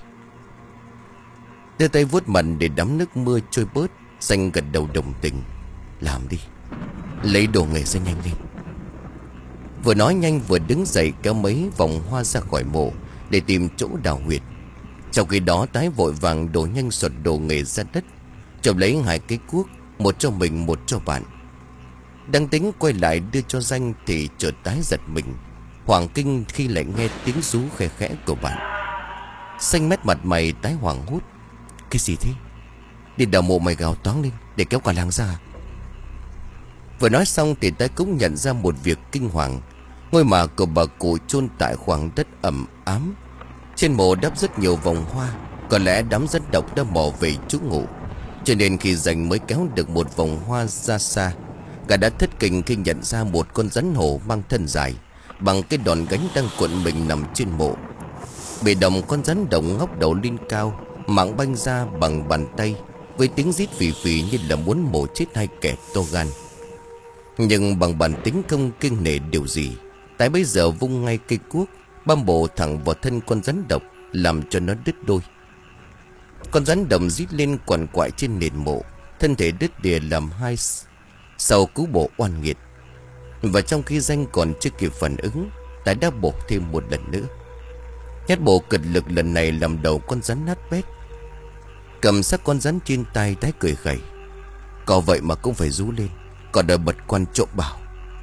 S1: Đưa tay vuốt mặt để đắm nước mưa trôi bớt, Danh gật đầu đồng tình: Làm đi, lấy đồ nghề ra nhanh lên. Vừa nói nhanh vừa đứng dậy kéo mấy vòng hoa ra khỏi mộ để tìm chỗ đào huyệt. Trong khi đó Tái vội vàng đổ nhanh sọt đồ nghề ra đất, chộp lấy hai cái cuốc, một cho mình một cho bạn. Đang tính quay lại đưa cho Danh thì chợt Tái giật mình, hoảng kinh khi lại nghe tiếng rú khẽ khẽ của bạn. Xanh mét mặt mày, Tái hoảng hốt: Cái gì thế? Đi đào mộ mày gào toáng lên để kéo cả làng ra. Vừa nói xong thì Tái cũng nhận ra một việc kinh hoàng. Ngôi mả của bà cụ chôn tại khoảng đất ẩm ám. Trên mộ đắp rất nhiều vòng hoa, có lẽ đám dân độc đã mò về trú ngụ, cho nên khi Danh mới kéo được một vòng hoa ra xa, gã đã thất kinh khi nhận ra một con rắn hổ mang thân dài, bằng cái đòn gánh đang cuộn mình nằm trên mộ. Bị đồng con rắn đồng ngóc đầu lên cao, mảng banh ra bằng bàn tay, với tiếng rít phì phì như là muốn mổ chết hai kẻ to gan. Nhưng bằng bản tính không kiêng nể điều gì, Tái bây giờ vung ngay cây cuốc, băm bổ thẳng vào thân con rắn độc, làm cho nó đứt đôi. Con rắn đồng rít lên quằn quại trên nền mộ, thân thể đứt đìa làm hai sau cú bổ oan nghiệt. Và trong khi Danh còn chưa kịp phản ứng, Tái đã bổ thêm một lần nữa. Nhát bổ cực lực lần này làm đầu con rắn nát bét. Cầm xác con rắn trên tay, Tái cười khẩy: Có vậy mà cũng phải rú lên, còn đòi bật quan trộm bảo.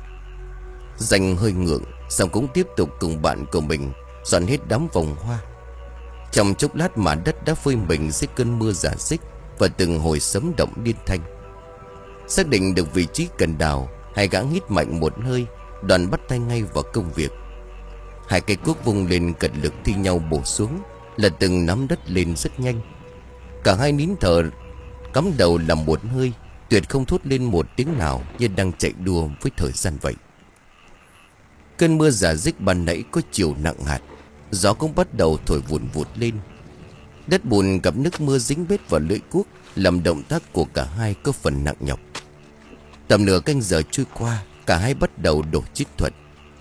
S1: Danh hơi ngượng, xong cũng tiếp tục cùng bạn của mình dọn hết đám vòng hoa. Trong chốc lát mà đất đã phơi mình dưới cơn mưa rả rích và từng hồi sấm động liên thanh. Xác định được vị trí cần đào, hai gã hít mạnh một hơi, đoàn bắt tay ngay vào công việc. Hai cây cuốc vung lên cật lực thi nhau bổ xuống, là từng nắm đất lên rất nhanh. Cả hai nín thở, cắm đầu làm một hơi, tuyệt không thốt lên một tiếng nào, như đang chạy đua với thời gian vậy. Cơn mưa rả rích ban nãy có chiều nặng hạt, gió cũng bắt đầu thổi vùn vụt lên. Đất bùn gặp nước mưa dính bết vào lưỡi cuốc, làm động tác của cả hai có phần nặng nhọc. Tầm nửa canh giờ trôi qua, cả hai bắt đầu đổ chiến thuật.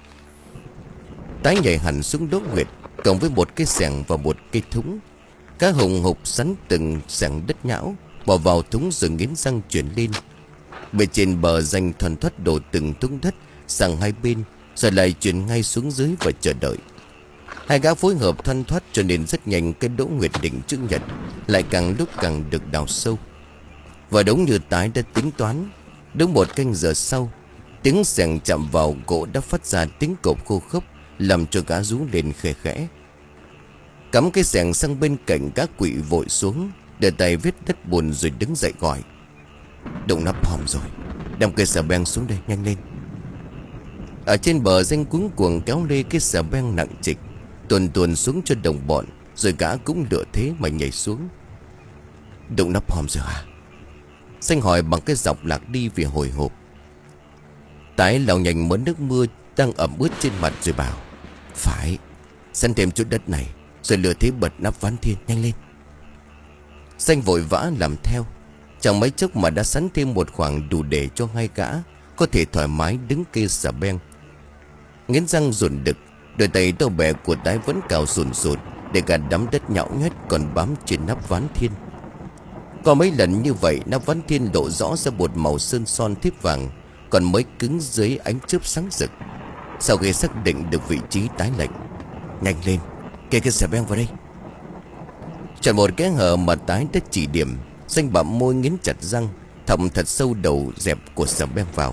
S1: Tái nhảy hẳn xuống đốt nguyệt, cộng với một cái xẻng và một cây thúng. Cá hùng hục sắn từng xẻng đất nhão, bỏ vào thúng rồi nghiến răng chuyển lên. Bên trên bờ danh thuần thoát đổ từng thúng đất sang hai bên, rồi lại chuyển ngay xuống dưới và chờ đợi. Hai gã phối hợp thoăn thoát cho nên rất nhanh cái đỗ nguyệt đỉnh chữ nhật lại càng lúc càng được đào sâu. Và đúng như Tái đã tính toán, đúng một canh giờ sau, tiếng xẻng chạm vào gỗ đã phát ra tiếng cộp khô khốc, làm cho gã rú lên khẽ khẽ. Cắm cái xẻng sang bên cạnh, gã quỵ vội xuống, để tay viết đất bùn rồi đứng dậy gọi: "Đụng nắp hòm rồi, đem cây xà beng xuống đây, nhanh lên." Ở trên bờ danh cuống cuồng kéo lê cái xà beng nặng trịch, tuồn tuồn xuống cho đồng bọn, rồi gã cũng lựa thế mà nhảy xuống. "Đụng nắp hòm rồi hả?" Xanh hỏi bằng cái dọc lạc đi vì hồi hộp. Tái lau nhanh mớ nước mưa đang ẩm ướt trên mặt rồi bảo: "Phải, săn thêm chút đất này, rồi lựa thế bật nắp ván thiên, nhanh lên." Xanh vội vã làm theo. Chẳng mấy chốc mà đã sắn thêm một khoảng đủ để cho hai gã có thể thoải mái đứng kê xà beng. Nghiến răng dồn đực, đôi tay tàu bè của Tái vẫn cào sùn sụt để gạt đám đất nhão nhét còn bám trên nắp ván thiên. Có mấy lần như vậy, nắp ván thiên lộ rõ ra một màu sơn son thiếp vàng, còn mới cứng dưới ánh chớp sáng rực. Sau khi xác định được vị trí, Tái lệnh: "Nhanh lên, kê cái xà beng vào đây." Chọn một cái hở mà Tái đã chỉ điểm, Xanh bặm môi nghiến chặt răng, thầm thật sâu đầu dẹp của xà beng vào.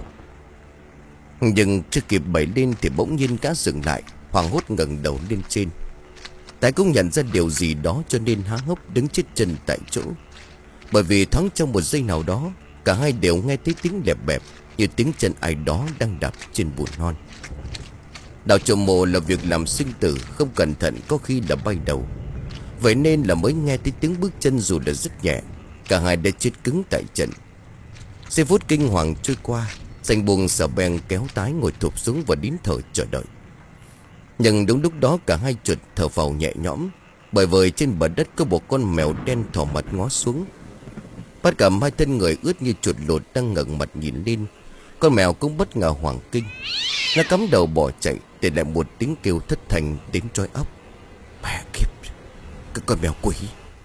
S1: Nhưng chưa kịp bẩy lên thì bỗng nhiên cá dừng lại, hoảng hốt ngẩng đầu lên trên. Tái cũng nhận ra điều gì đó cho nên há hốc đứng chết chân tại chỗ. Bởi vì thoáng trong một giây nào đó, cả hai đều nghe thấy tiếng lẹp bẹp như tiếng chân ai đó đang đạp trên bùn non. Đào trộm mộ là việc làm sinh tử, không cẩn thận có khi là bay đầu. Vậy nên là mới nghe thấy tiếng bước chân dù là rất nhẹ, cả hai đã chết cứng tại trận. Giây phút kinh hoàng trôi qua, Xanh buông xà beng kéo Tái ngồi thụp xuống và nín thở chờ đợi. Nhưng đúng lúc đó cả hai chuột thở phào nhẹ nhõm, bởi vì trên bờ đất có một con mèo đen thò mặt ngó xuống. Bắt gặp hai thân người ướt như chuột lột đang ngẩng mặt nhìn lên, con mèo cũng bất ngờ hoảng kinh. Nó cắm đầu bỏ chạy, để lại một tiếng kêu thất thanh đến trói óc: "Mẹ kiếp, cái con mèo quỷ!"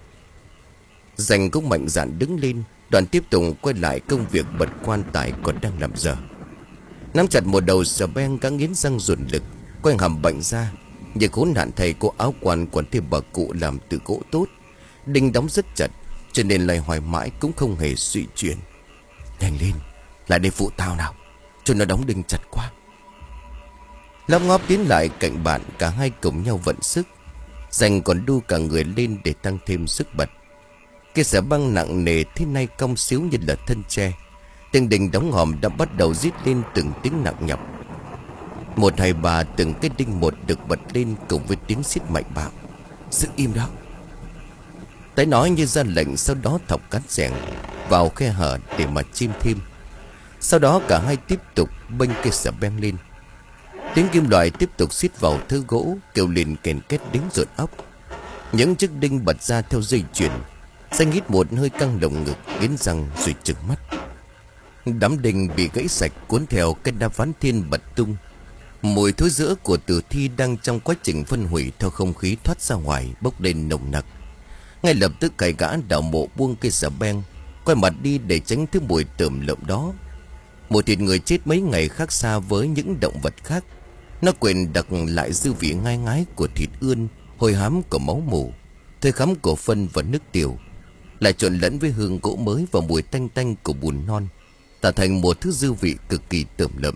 S1: Danh cũng mạnh dạn đứng lên, đoàn tiếp tục quay lại công việc bật quan tài còn đang làm dở. Nắm chặt một đầu xà beng, gã nghiến răng dồn lực, quay hàm bệnh ra. Nhưng khốn nạn thầy cô áo quan quấn thêm bà cụ làm từ gỗ tốt, đinh đóng rất chặt, cho nên lại hoài mãi cũng không hề suy chuyển. "Nhanh lên, lại đây phụ tao nào, cho nó đóng đinh chặt quá." Lóc ngóp tiến lại cạnh bạn, cả hai cùng nhau vận sức. Danh còn đu cả người lên để tăng thêm sức bật. Cái xà băng nặng nề thế này cong xíu như là thân tre. Tiếng đình đóng hòm đã bắt đầu rít lên từng tiếng nặng nhọc. Một hai ba từng cái đinh một được bật lên cùng với tiếng xít mạnh bạo: "Giữ im đó." Tái nói như ra lệnh, sau đó thọc cán xẻng vào khe hở để mà chim thêm. Sau đó cả hai tiếp tục bênh cây xà beng lên. Tiếng kim loại tiếp tục xít vào thớ gỗ, kêu lên kèn két đến rợn óc. Những chiếc đinh bật ra theo dây chuyền. Xanh hít một hơi căng lồng ngực, nghiến răng rồi trừng mắt. Đám đinh bị gãy sạch cuốn theo cái đá ván thiên bật tung. Mùi thối rữa của tử thi đang trong quá trình phân hủy theo không khí thoát ra ngoài, bốc lên nồng nặc. Ngay lập tức cày gã đào mộ buông cây xà beng, quay mặt đi để tránh thứ mùi tởm lợm đó. Mùi thịt người chết mấy ngày khác xa với những động vật khác. Nó quên đặc lại dư vị ngai ngái của thịt ươn, hôi hám của máu mủ, thơm khắm của phân và nước tiểu, lại trộn lẫn với hương gỗ mới và mùi tanh tanh của bùn non, tạo thành một thứ dư vị cực kỳ tởm lợm.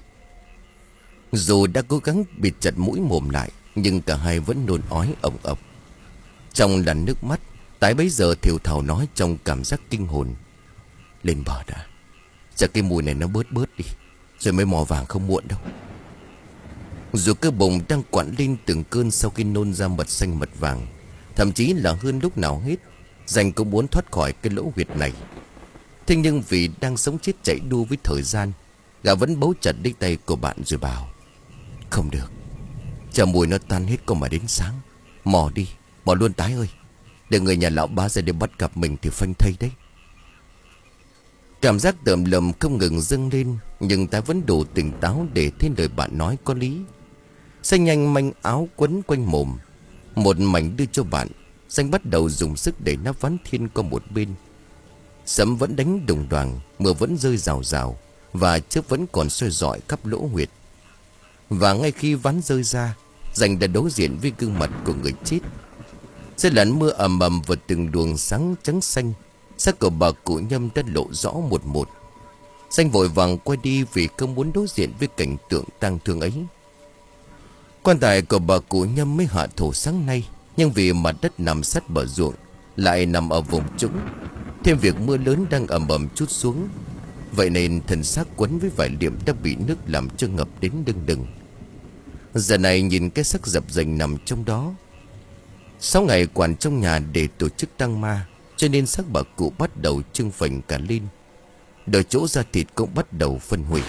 S1: Dù đã cố gắng bịt chặt mũi mồm lại, nhưng cả hai vẫn nôn ói ồng ộc. Trong làn nước mắt, Tái bấy giờ thều thào nói trong cảm giác kinh hồn: "Lên bờ đã, chắc cái mùi này nó bớt bớt đi, rồi mới mò vàng không muộn đâu." Dù cơ bụng đang quặn lên từng cơn sau khi nôn ra mật xanh mật vàng. Thậm chí là hơn lúc nào hết, Danh cũng muốn thoát khỏi cái lỗ huyệt này. Thế nhưng vì đang sống chết chạy đua với thời gian, gã vẫn bấu chặt đích tay của bạn rồi bảo: Không được, chờ mùi nó tan hết có mà đến sáng. Mò đi, mò luôn Tái ơi. Để người nhà lão bá ra để bắt gặp mình thì phanh thây đấy. Cảm giác tởm lầm không ngừng dâng lên, nhưng Tái vẫn đủ tỉnh táo để thấy lời bạn nói có lý. Xanh nhanh manh áo quấn quanh mồm, một mảnh đưa cho bạn. Xanh bắt đầu dùng sức để nắp ván thiên qua một bên. Sấm vẫn đánh đùng đoàng, mưa vẫn rơi rào rào, và chớp vẫn còn soi rọi khắp lỗ huyệt. Và ngay khi ván rơi ra, Danh đã đối diện với gương mặt của người chết. Dưới làn mưa ầm ầm và từng luồng sáng trắng xanh, xác của bà cụ Nhâm đã lộ rõ một một. Danh vội vàng quay đi vì không muốn đối diện với cảnh tượng tang thương ấy. Quan tài của bà cụ Nhâm mới hạ thổ sáng nay, nhưng vì mặt đất nằm sát bờ ruộng, lại nằm ở vùng trũng, thêm việc mưa lớn đang ầm ầm trút xuống, vậy nên thân xác quấn với vải liệm đã bị nước làm cho ngập đến đưng đừng. Giờ này nhìn cái xác dập dềnh nằm trong đó. Sáu ngày quản trong nhà để tổ chức tang ma, cho nên xác bà cụ bắt đầu trưng phình cả lên. Đôi chỗ da thịt cũng bắt đầu phân hủy.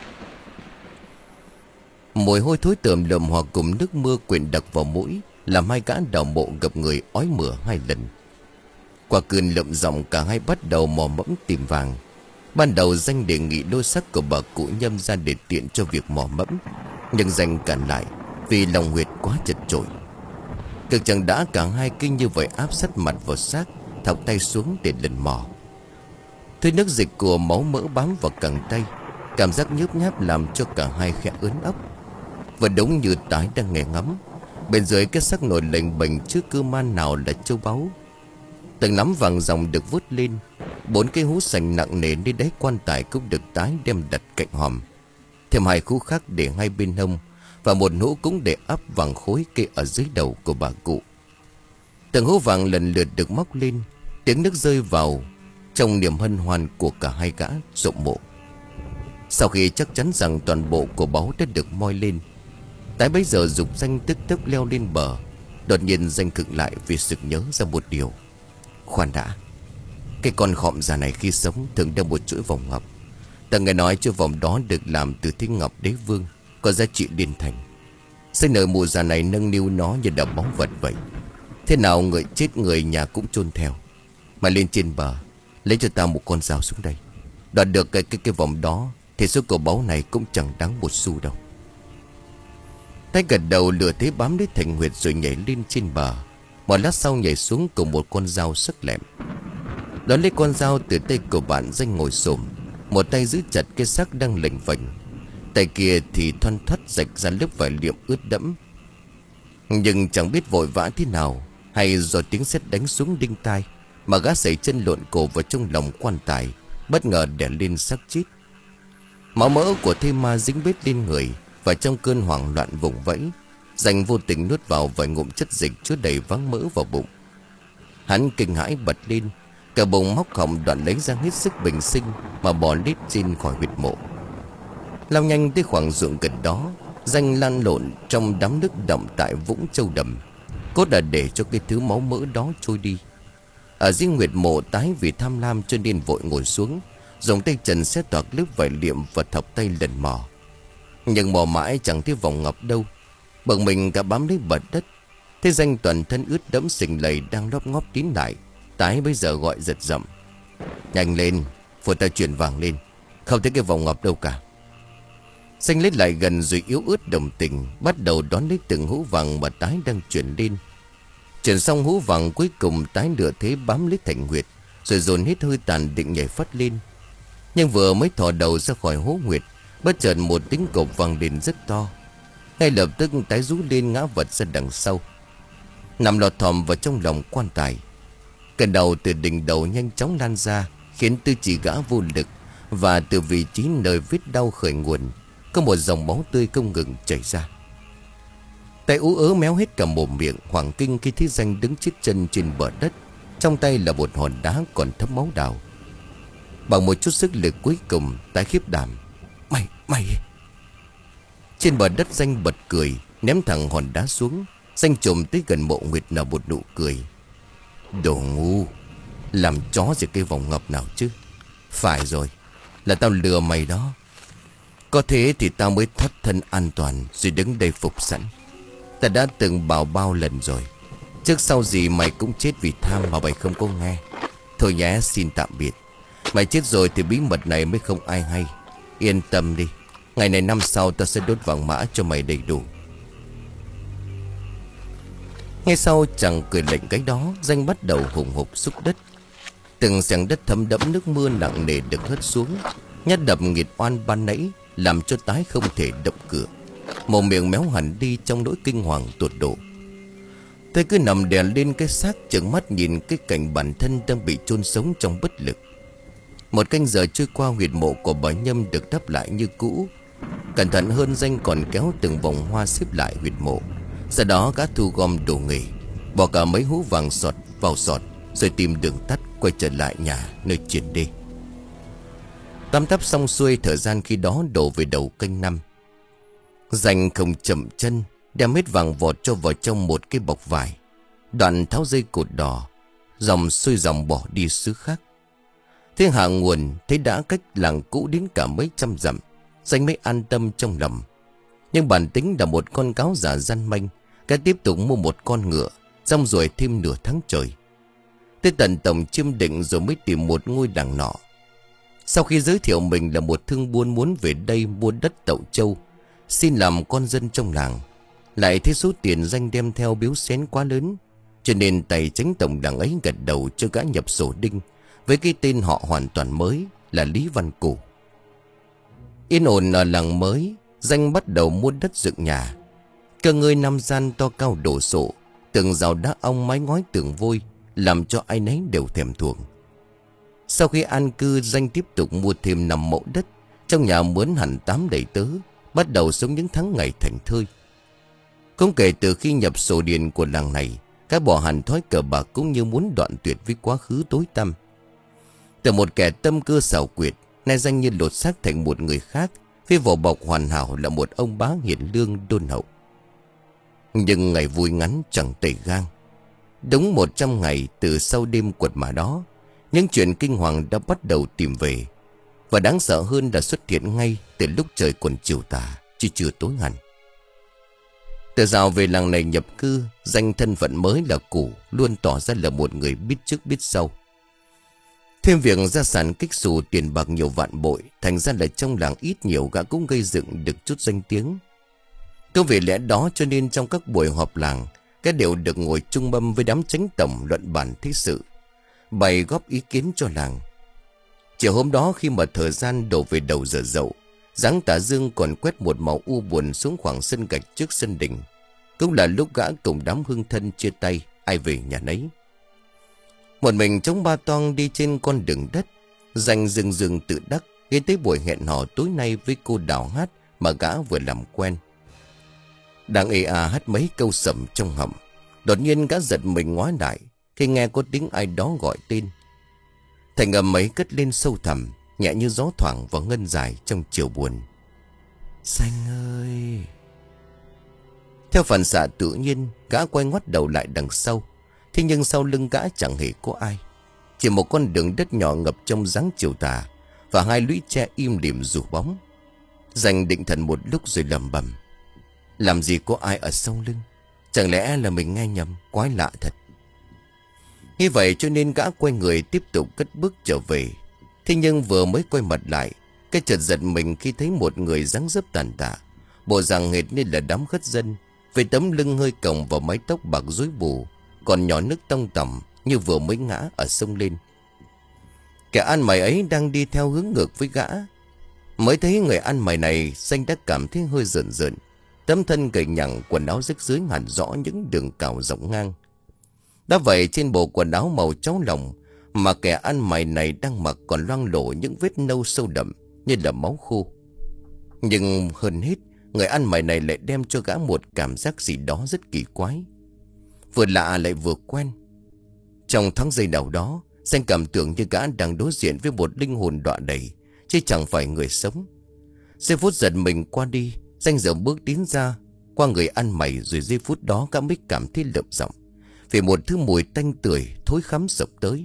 S1: Mùi hôi thối tởm lợm hòa cùng nước mưa quyện đặc vào mũi, làm hai gã đào mộ gặp người ói mửa hai lần. Qua cơn lợm giọng, cả hai bắt đầu mò mẫm tìm vàng. Ban đầu Danh đề nghị lôi xác của bà cụ Nhâm ra để tiện cho việc mò mẫm, nhưng Danh cản lại vì lòng huyệt quá chật chội. Cực chẳng đã, cả hai kinh như vậy áp sát mặt vào xác, thọc tay xuống để lần mò. Thứ nước dịch của máu mỡ bám vào cẳng tay, cảm giác nhớp nháp làm cho cả hai khẽ ớn ốc. Và đúng như Tái đang nghe ngắm, bên dưới cái xác nổi lềnh bềnh trước cơ man nào là châu báu. Từng nắm vàng ròng được vớt lên, bốn cái hũ sành nặng nề nơi đáy quan tài cũng được Tái đem đặt cạnh hòm. Thêm hai hũ khác để hai bên hông, và một hũ cũng để ắp vàng khối kê ở dưới đầu của bà cụ. Từng hũ vàng lần lượt được móc lên, tiếng nước rơi vào trong niềm hân hoan của cả hai gã rộng mộ. Sau khi chắc chắn rằng toàn bộ của báu đã được moi lên, Tái bấy giờ dục Danh tức tốc leo lên bờ. Đột nhiên Danh khựng lại vì sực nhớ ra một điều. Khoan đã, cái con khọm già này khi sống thường đeo một chuỗi vòng ngọc. Ta nghe nói chuỗi vòng đó được làm từ thiên ngọc đế vương, có giá trị liên thành. Sinh nở mụ già này nâng niu nó như là báu vật vậy. Thế nào người chết người nhà cũng chôn theo. Mà lên trên bờ, lấy cho ta một con dao xuống đây. Đoạt được cái cái cái vòng đó thì số của báu này cũng chẳng đáng một xu đâu. Tay gật đầu lừa thế bám lấy thành huyệt rồi nhảy lên trên bờ. Một lát sau nhảy xuống cùng một con dao sắc lẹm. Đón lấy con dao từ tay của bạn, Danh ngồi xổm, một tay giữ chặt cái xác đang lềnh vềnh, tay kia thì thoăn thoắt rạch ra lớp vải liệm ướt đẫm. Nhưng chẳng biết vội vã thế nào, hay do tiếng sét đánh xuống đinh tai, mà gã sẩy chân lộn cổ vào trong lòng quan tài, bất ngờ đè lên xác chết. Máu mỡ của thây ma dính bết lên người, và trong cơn hoảng loạn vùng vẫy, Danh vô tình nuốt vào vài ngụm chất dịch chứa đầy váng mỡ vào bụng. Hắn kinh hãi bật lên, cả bụng móc họng đoạn lấy ra hết sức bình sinh mà bò lết trên khỏi huyệt mộ. Lao nhanh tới khoảng ruộng gần đó, Danh lăn lộn trong đám nước đọng tại vũng châu đầm, cốt là để cho cái thứ máu mỡ đó trôi đi. Ở riêng huyệt mộ, Tái vì tham lam cho nên vội ngồi xuống, dùng tay trần xé toạc lớp vải liệm và thọc tay lần mò. Nhưng mò mãi chẳng thấy vòng ngọc đâu, bận mình cả bám lấy bật đất. Thế Danh toàn thân ướt đẫm sình lầy đang lóp ngóp tín lại. Tái bây giờ gọi giật giọng: Nhanh lên, phụ ta chuyển vàng lên, không thấy cái vòng ngọc đâu cả. Danh lấy lại gần rồi yếu ớt đồng tình, bắt đầu đón lấy từng hũ vàng mà Tái đang chuyển lên. Chuyển xong hũ vàng cuối cùng, Tái nửa thế bám lấy thành huyệt, rồi dồn hết hơi tàn định nhảy phát lên. Nhưng vừa mới thò đầu ra khỏi hố huyệt, bất chợt một tiếng cộp vang lên rất to. Ngay lập tức Tái rú lên ngã vật ra đằng sau, nằm lọt thỏm vào trong lòng quan tài. Cơn đau từ đỉnh đầu nhanh chóng lan ra, khiến tư chỉ gã vô lực. Và từ vị trí nơi vết đau khởi nguồn, có một dòng máu tươi không ngừng chảy ra. Tay ú ớ méo hết cả mồm miệng, hoảng kinh khi thấy Danh đứng chết chân trên bờ đất, trong tay là một hòn đá còn thấm máu đào. Bằng một chút sức lực cuối cùng, Tái khiếp đảm: Mày, mày Trên bờ đất Danh bật cười, ném thẳng hòn đá xuống. Danh trồm tới gần mộ Nguyệt nở một nụ cười. Đồ ngu, làm chó gì cây vòng ngọc nào chứ. Phải rồi, là tao lừa mày đó. Có thế thì tao mới thoát thân an toàn rồi đứng đây phục sẵn. Ta đã từng bảo bao lần rồi, trước sau gì mày cũng chết vì tham mà mày không có nghe. Thôi nhé, xin tạm biệt. Mày chết rồi thì bí mật này mới không ai hay. Yên tâm đi, ngày này năm sau ta sẽ đốt vàng mã cho mày đầy đủ. Ngay sau chàng cười lệnh cái đó, Danh bắt đầu hùng hục xúc đất. Từng xẻng đất thấm đẫm nước mưa nặng nề được hất xuống. Nhát đập nghiệt oan ban nãy làm cho tái không thể động cửa. Mồm miệng méo hẳn đi trong nỗi kinh hoàng tột độ. Tôi cứ nằm đè lên cái xác, trợn mắt nhìn cái cảnh bản thân đang bị chôn sống trong bất lực. Một canh giờ trôi qua, huyệt mộ của bà Nhâm được đắp lại như cũ. Cẩn thận hơn, Danh còn kéo từng vòng hoa xếp lại huyệt mộ. Sau đó gã thu gom đồ nghề, bỏ cả mấy hũ vàng sọt vào sọt, rồi tìm đường tắt quay trở lại nhà nơi chuyển đi. Tắm tắp xong xuôi, thời gian khi đó đổ về đầu canh năm. Danh không chậm chân, đem hết vàng vọt cho vào trong một cái bọc vải, đoạn tháo dây cột đỏ, dòng xuôi dòng bỏ đi xứ khác. Thế hạ nguồn thấy đã cách làng cũ đến cả mấy trăm dặm, Danh mới an tâm trong lòng. Nhưng bản tính là một con cáo giả gian manh, cái tiếp tục mua một con ngựa, xong rồi thêm nửa tháng trời. Tới tận tổng Chiêm Định rồi mới tìm một ngôi làng nọ. Sau khi giới thiệu mình là một thương buôn muốn về đây mua đất Tậu Châu, xin làm con dân trong làng, lại thấy số tiền Danh đem theo biếu xén quá lớn, cho nên tài chánh tổng đảng ấy gật đầu cho gã nhập sổ đinh với cái tên họ hoàn toàn mới là Lý Văn Củ. Yên ổn ở làng mới, Danh bắt đầu mua đất dựng nhà. Cơ ngơi năm gian to cao đổ sộ, tường rào đá ong, mái ngói tường vôi, làm cho ai nấy đều thèm thuồng. Sau khi an cư, Danh tiếp tục mua thêm năm mẫu đất, trong nhà mướn hẳn tám đầy tớ, bắt đầu sống những tháng ngày thảnh thơi. Cũng kể từ khi nhập sổ điền của làng này, các bỏ hẳn thói cờ bạc cũng như muốn đoạn tuyệt với quá khứ tối tăm. Từ một kẻ tâm cơ xảo quyệt, nay Danh như lột xác thành một người khác, với vỏ bọc hoàn hảo là một ông bá hiền lương đôn hậu. Nhưng ngày vui ngắn chẳng tẩy gang. Đúng một trăm ngày từ sau đêm quật mã đó, những chuyện kinh hoàng đã bắt đầu tìm về. Và đáng sợ hơn là xuất hiện ngay từ lúc trời còn chiều tà, chứ chưa tối hẳn. Từ dạo về làng này nhập cư, Danh thân phận mới là Củ luôn tỏ ra là một người biết trước biết sau. Thêm việc gia sản kích xù tiền bạc nhiều vạn bội, thành ra là trong làng ít nhiều gã cũng gây dựng được chút danh tiếng. Cũng vì lẽ đó cho nên trong các buổi họp làng, các đều được ngồi chung mâm với đám chánh tổng luận bàn thế sự, bày góp ý kiến cho làng. Chiều hôm đó khi mà thời gian đổ về đầu giờ dậu, dáng tà dương còn quét một màu u buồn xuống khoảng sân gạch trước sân đình. Cũng là lúc gã cùng đám hương thân chia tay, ai về nhà nấy. Một mình chống ba toang đi trên con đường đất, Danh rừng rừng tự đắc nghĩ tới buổi hẹn hò tối nay với cô Đào Hát mà gã vừa làm quen. Đang ê à hát mấy câu sẩm trong họng, đột nhiên gã giật mình ngoái lại khi nghe có tiếng ai đó gọi tên. Thành âm ấy cất lên sâu thẳm, nhẹ như gió thoảng và ngân dài trong chiều buồn. Danh ơi! Theo phản xạ tự nhiên, gã quay ngoắt đầu lại đằng sau. Thế nhưng sau lưng gã chẳng hề có ai, chỉ một con đường đất nhỏ ngập trong dáng chiều tà và hai lũy tre im lìm rủ bóng. Danh định thần một lúc rồi lẩm bẩm: làm gì có ai ở sau lưng? Chẳng lẽ là mình nghe nhầm? Quái lạ thật. Như vậy cho nên gã quay người tiếp tục cất bước trở về. Thế nhưng vừa mới quay mặt lại, cái chợt giật mình khi thấy một người dáng dấp tàn tạ, bộ dạng hệt như là đám khất dân, với tấm lưng hơi còng và mái tóc bạc rối bù, còn nhỏ nước tông tỏng như vừa mới ngã ở sông lên. Kẻ ăn mày ấy đang đi theo hướng ngược với gã. Mới thấy người ăn mày này, Danh đã cảm thấy hơi rợn rợn. Tấm thân gầy nhẳng, quần áo rách rưới hẳn rõ những đường cào rộng ngang. Đã vậy trên bộ quần áo màu cháo lòng mà kẻ ăn mày này đang mặc còn loang lổ những vết nâu sâu đậm như là máu khô. Nhưng hơn hết, người ăn mày này lại đem cho gã một cảm giác gì đó rất kỳ quái, vừa lạ lại vừa quen. Trong thoáng giây nào đó, Danh cảm tưởng như gã đang đối diện với một linh hồn đọa đầy, chứ chẳng phải người sống. Giây phút giật mình qua đi, Danh dở bước tiến ra qua người ăn mày, rồi giây phút đó gã mới cảm thấy lợm giọng vì một thứ mùi tanh tưởi thối khắm sộc tới.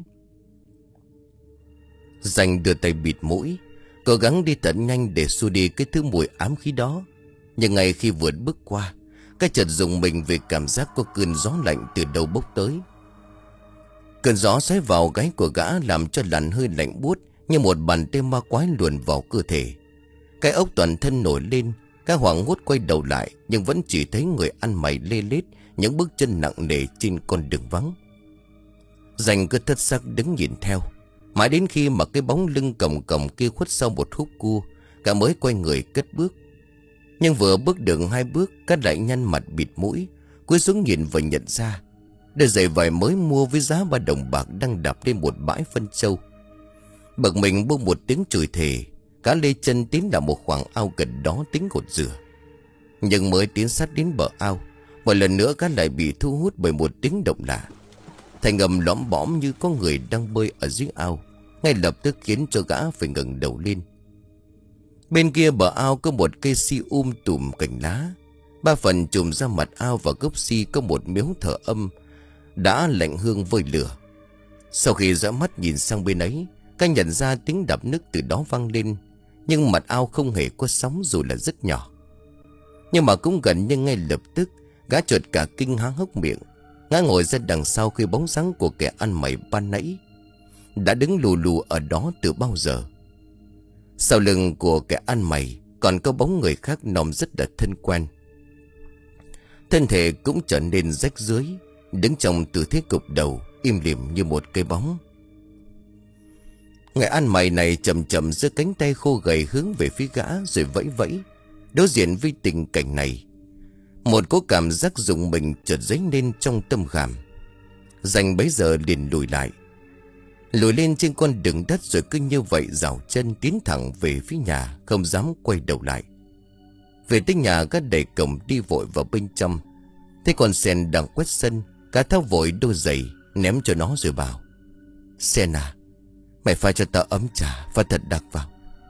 S1: Danh đưa tay bịt mũi, cố gắng đi thật nhanh để xua đi cái thứ mùi ám khí đó. Nhưng ngay khi vừa bước qua, cái chợt dùng mình về cảm giác có cơn gió lạnh từ đâu bốc tới. Cơn gió xoáy vào gáy của gã làm cho làn hơi lạnh buốt như một bàn tay ma quái luồn vào cơ thể. Cái ốc toàn thân nổi lên, gã hoảng hốt quay đầu lại nhưng vẫn chỉ thấy người ăn mày lê lết những bước chân nặng nề trên con đường vắng. Danh cứ thất sắc đứng nhìn theo, mãi đến khi mà cái bóng lưng còng còng kia khuất sau một khúc cua, gã mới quay người cất bước. Nhưng vừa bước được hai bước, gã lại nhăn mặt bịt mũi, cúi xuống nhìn và nhận ra đôi giày vải mới mua với giá ba đồng bạc đang đạp lên một bãi phân trâu. Bực mình buông một tiếng chửi thề, gã lê chân tiến vào một khoảng ao gần đó tính gột rửa. Nhưng mới tiến sát đến bờ ao, một lần nữa gã lại bị thu hút bởi một tiếng động lạ. Thành âm lõm bõm như có người đang bơi ở dưới ao, ngay lập tức khiến cho gã phải ngẩng đầu lên. Bên kia bờ ao có một cây si um tùm cành lá, ba phần chùm ra mặt ao và gốc si có một miếu thờ âm đã lạnh hương vơi lửa. Sau khi dõi mắt nhìn sang bên ấy, các nhận ra tiếng đập nước từ đó vang lên, nhưng mặt ao không hề có sóng dù là rất nhỏ. Nhưng mà cũng gần như ngay lập tức, gã chợt cả kinh há hốc miệng. Gã ngồi ra đằng sau khi bóng dáng của kẻ ăn mày ban nãy đã đứng lù lù ở đó từ bao giờ. Sau lưng của kẻ ăn mày còn có bóng người khác nòm rất là thân quen. Thân thể cũng trở nên rách rưới, đứng trong tư thế gục đầu, im lìm như một cây bóng. Người ăn mày này chậm chậm giơ cánh tay khô gầy hướng về phía gã rồi vẫy vẫy. Đối diện với tình cảnh này, một cỗ cảm giác rùng mình chợt dấy lên trong tâm khảm. Danh bấy giờ liền lùi lại, lùi lên trên con đường đất, rồi cứ như vậy dạo chân tiến thẳng về phía nhà, không dám quay đầu lại. Về tới nhà, gã đẩy cổng đi vội vào bên trong. Thấy con sen đang quét sân, gã tháo vội đôi giày ném cho nó rồi bảo: "Sen à, mày pha cho tao ấm trà và thật đặc vào."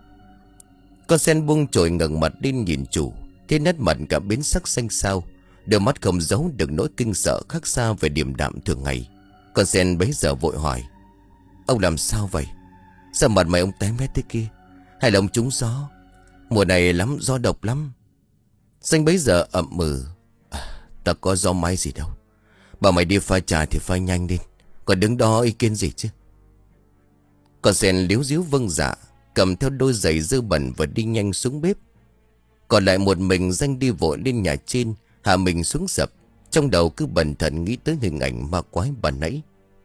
S1: Con sen buông chổi ngẩng mặt lên nhìn chủ, thấy nét mặt cả biến sắc xanh xao, đôi mắt không giấu được nỗi kinh sợ khác xa về điềm đạm thường ngày. Con sen bấy giờ vội hỏi: "Ông làm sao vậy? Sao mặt mày ông tái mét thế kia? Hay là ông trúng gió? Mùa này lắm gió độc lắm." Xanh bấy giờ ậm ừ: à, "Ta có gió máy gì đâu. Bảo mày đi pha trà thì pha nhanh lên, còn đứng đó ý kiến gì chứ?" Con sen líu díu vâng dạ, cầm theo đôi giày dơ bẩn và đi nhanh xuống bếp. Còn lại một mình Danh đi vội lên nhà trên, hạ mình xuống sập, trong đầu cứ bần thần nghĩ tới hình ảnh ma quái ban nãy.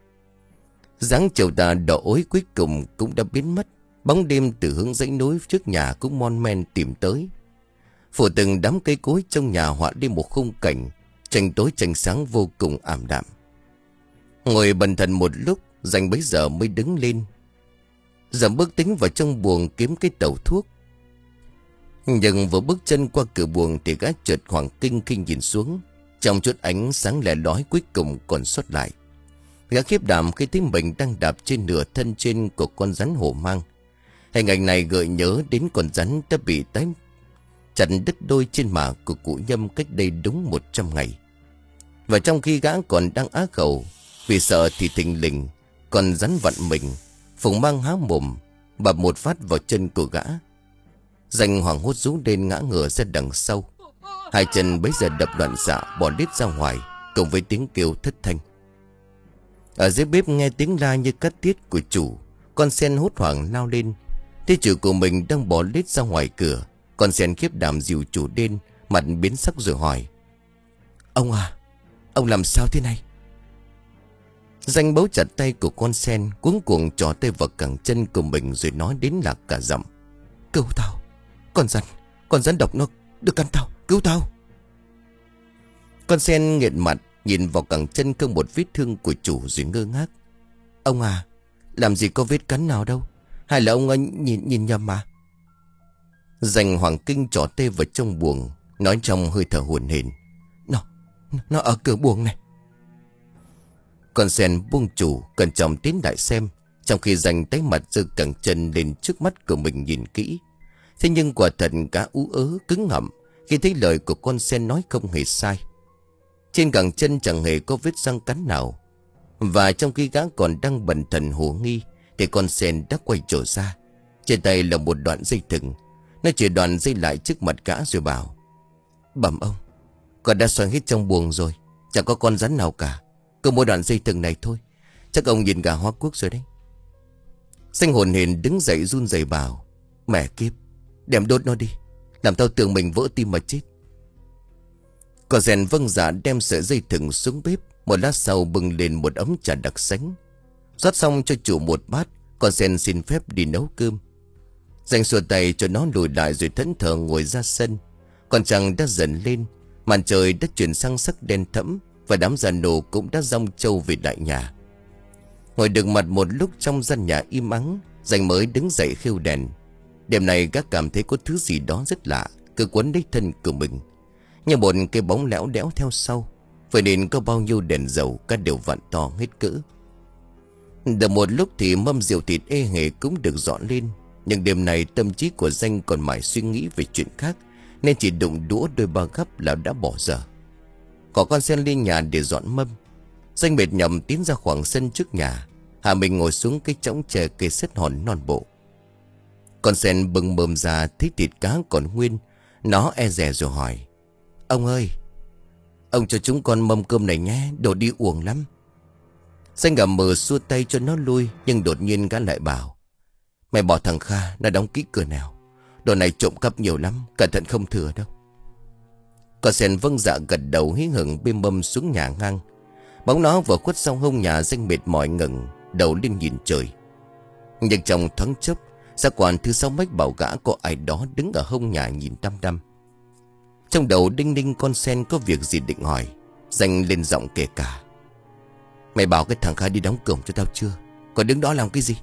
S1: Dáng chiều tà đỏ ối cuối cùng cũng đã biến mất. Bóng đêm từ hướng dãy núi trước nhà cũng mon men tìm tới, phủ từng đám cây cối trong nhà họa đi một khung cảnh tranh tối tranh sáng vô cùng ảm đạm. Ngồi bần thần một lúc, Danh bấy giờ mới đứng lên, dậm bước tính vào trong buồng kiếm cái tẩu thuốc. Nhưng vừa bước chân qua cửa buồng thì gã chợt hoảng kinh khi nhìn xuống. Trong chút ánh sáng lẻ lói cuối cùng còn sót lại, gã khiếp đảm khi thấy mình đang đạp trên nửa thân trên của con rắn hổ mang. Hình ảnh này gợi nhớ đến con rắn đã bị tái chặt đứt đôi trên mả của cụ Nhâm cách đây đúng một trăm ngày. Và trong khi gã còn đang á khẩu vì sợ thì thình lình con rắn vặn mình, phùng mang há mồm bập một phát vào chân của gã. Danh hoảng hốt rú lên ngã ngửa ra đằng sau, hai chân bấy giờ đập loạn xạ bỏ đít ra ngoài cùng với tiếng kêu thất thanh. Ở dưới bếp nghe tiếng la như cắt tiết của chủ, con sen hốt hoảng lao lên. Thấy chủ của mình đang bỏ lết ra ngoài cửa, con sen khiếp đảm dìu chủ lên, mặt biến sắc rồi hỏi: "Ông à, ông làm sao thế này?" Danh bấu chặt tay của con sen, cuống cuồng trỏ tay vào cẳng chân của mình rồi nói đến lạc cả giọng: "Cứu tao, con rắn, con rắn độc nó được cắn tao, cứu tao." Con sen nghẹn mặt nhìn vào cẳng chân không một vết thương của chủ rồi ngơ ngác: "Ông à, làm gì có vết cắn nào đâu, hay là ông anh nhìn nhìn nhầm mà?" Danh hoàng kinh trỏ tay vào trong buồng, nói trong hơi thở hổn hển: Nó, nó ở cửa buồng này." Con sen buông chủ cẩn trọng tiến lại xem, trong khi Danh tái mặt giơ cẳng chân lên trước mắt của mình nhìn kỹ. Thế nhưng quả thật cả ú ớ cứng ngậm, khi thấy lời của con sen nói không hề sai. Trên cẳng chân chẳng hề có vết răng cắn nào. Và trong khi gã còn đang bần thần hồ nghi thì con sen đã quay trở ra. Trên tay là một đoạn dây thừng. Nó chỉ đoạn dây lại trước mặt gã rồi bảo: Bẩm ông, con đã xoay hết trong buồng rồi, chẳng có con rắn nào cả. Cứ mỗi đoạn dây thừng này thôi. Chắc ông nhìn gà Hoa Quốc rồi đấy. Xanh hồn hển đứng dậy run rẩy bảo: Mẹ kiếp, đem đốt nó đi, làm tao tưởng mình vỡ tim mà chết. Con sen vâng dạ đem sợi dây thừng xuống bếp. Một lát sau bưng lên một ấm trà đặc sánh. Rót xong cho chủ một bát, con sen xin phép đi nấu cơm. Dành xua tay cho nó lùi lại rồi thẫn thờ ngồi ra sân. Còn trăng đã dần lên, màn trời đã chuyển sang sắc đen thẫm, và đám già nổ cũng đã dong trâu về đại nhà. Ngồi được mặt một lúc trong gian nhà im ắng, Dành mới đứng dậy khêu đèn. Đêm này gã cảm thấy có thứ gì đó rất lạ cứ quấn lấy thân của mình, như một cái bóng lẽo đẽo theo sau. Vậy nên có bao nhiêu đèn dầu các đều vặn to hết cỡ. Được một lúc thì mâm rượu thịt ê hề cũng được dọn lên. Nhưng đêm này tâm trí của Danh còn mãi suy nghĩ về chuyện khác, nên chỉ đụng đũa đôi ba gấp là đã bỏ dở. Có con sen lên nhà để dọn mâm. Danh mệt nhọc tiến ra khoảng sân trước nhà, hạ mình ngồi xuống cái chõng tre cây sét hòn non bộ. Con sen bừng mồm ra thấy thịt cá còn nguyên. Nó e dè rồi hỏi: Ông ơi, ông cho chúng con mâm cơm này nhé, đồ đi uổng lắm. Danh gầm mờ xua tay cho nó lui, nhưng đột nhiên gã lại bảo: Mày bỏ thằng Kha, nó đóng kỹ cửa nào. Đồ này trộm cắp nhiều lắm, cẩn thận không thừa đâu. Con sen vâng dạ gật đầu hí hửng bê mâm xuống nhà ngang. Bóng nó vừa khuất sau hông nhà, Danh mệt mỏi ngẩng đầu lên nhìn trời. Nhưng trong thoáng chốc, giác quan thứ sáu mách bảo gã có ai đó đứng ở hông nhà nhìn đăm đăm. Trong đầu đinh ninh con sen có việc gì định hỏi. Danh lên giọng kể cả: Mày bảo cái thằng Kha đi đóng cổng cho tao chưa? Còn đứng đó làm cái gì?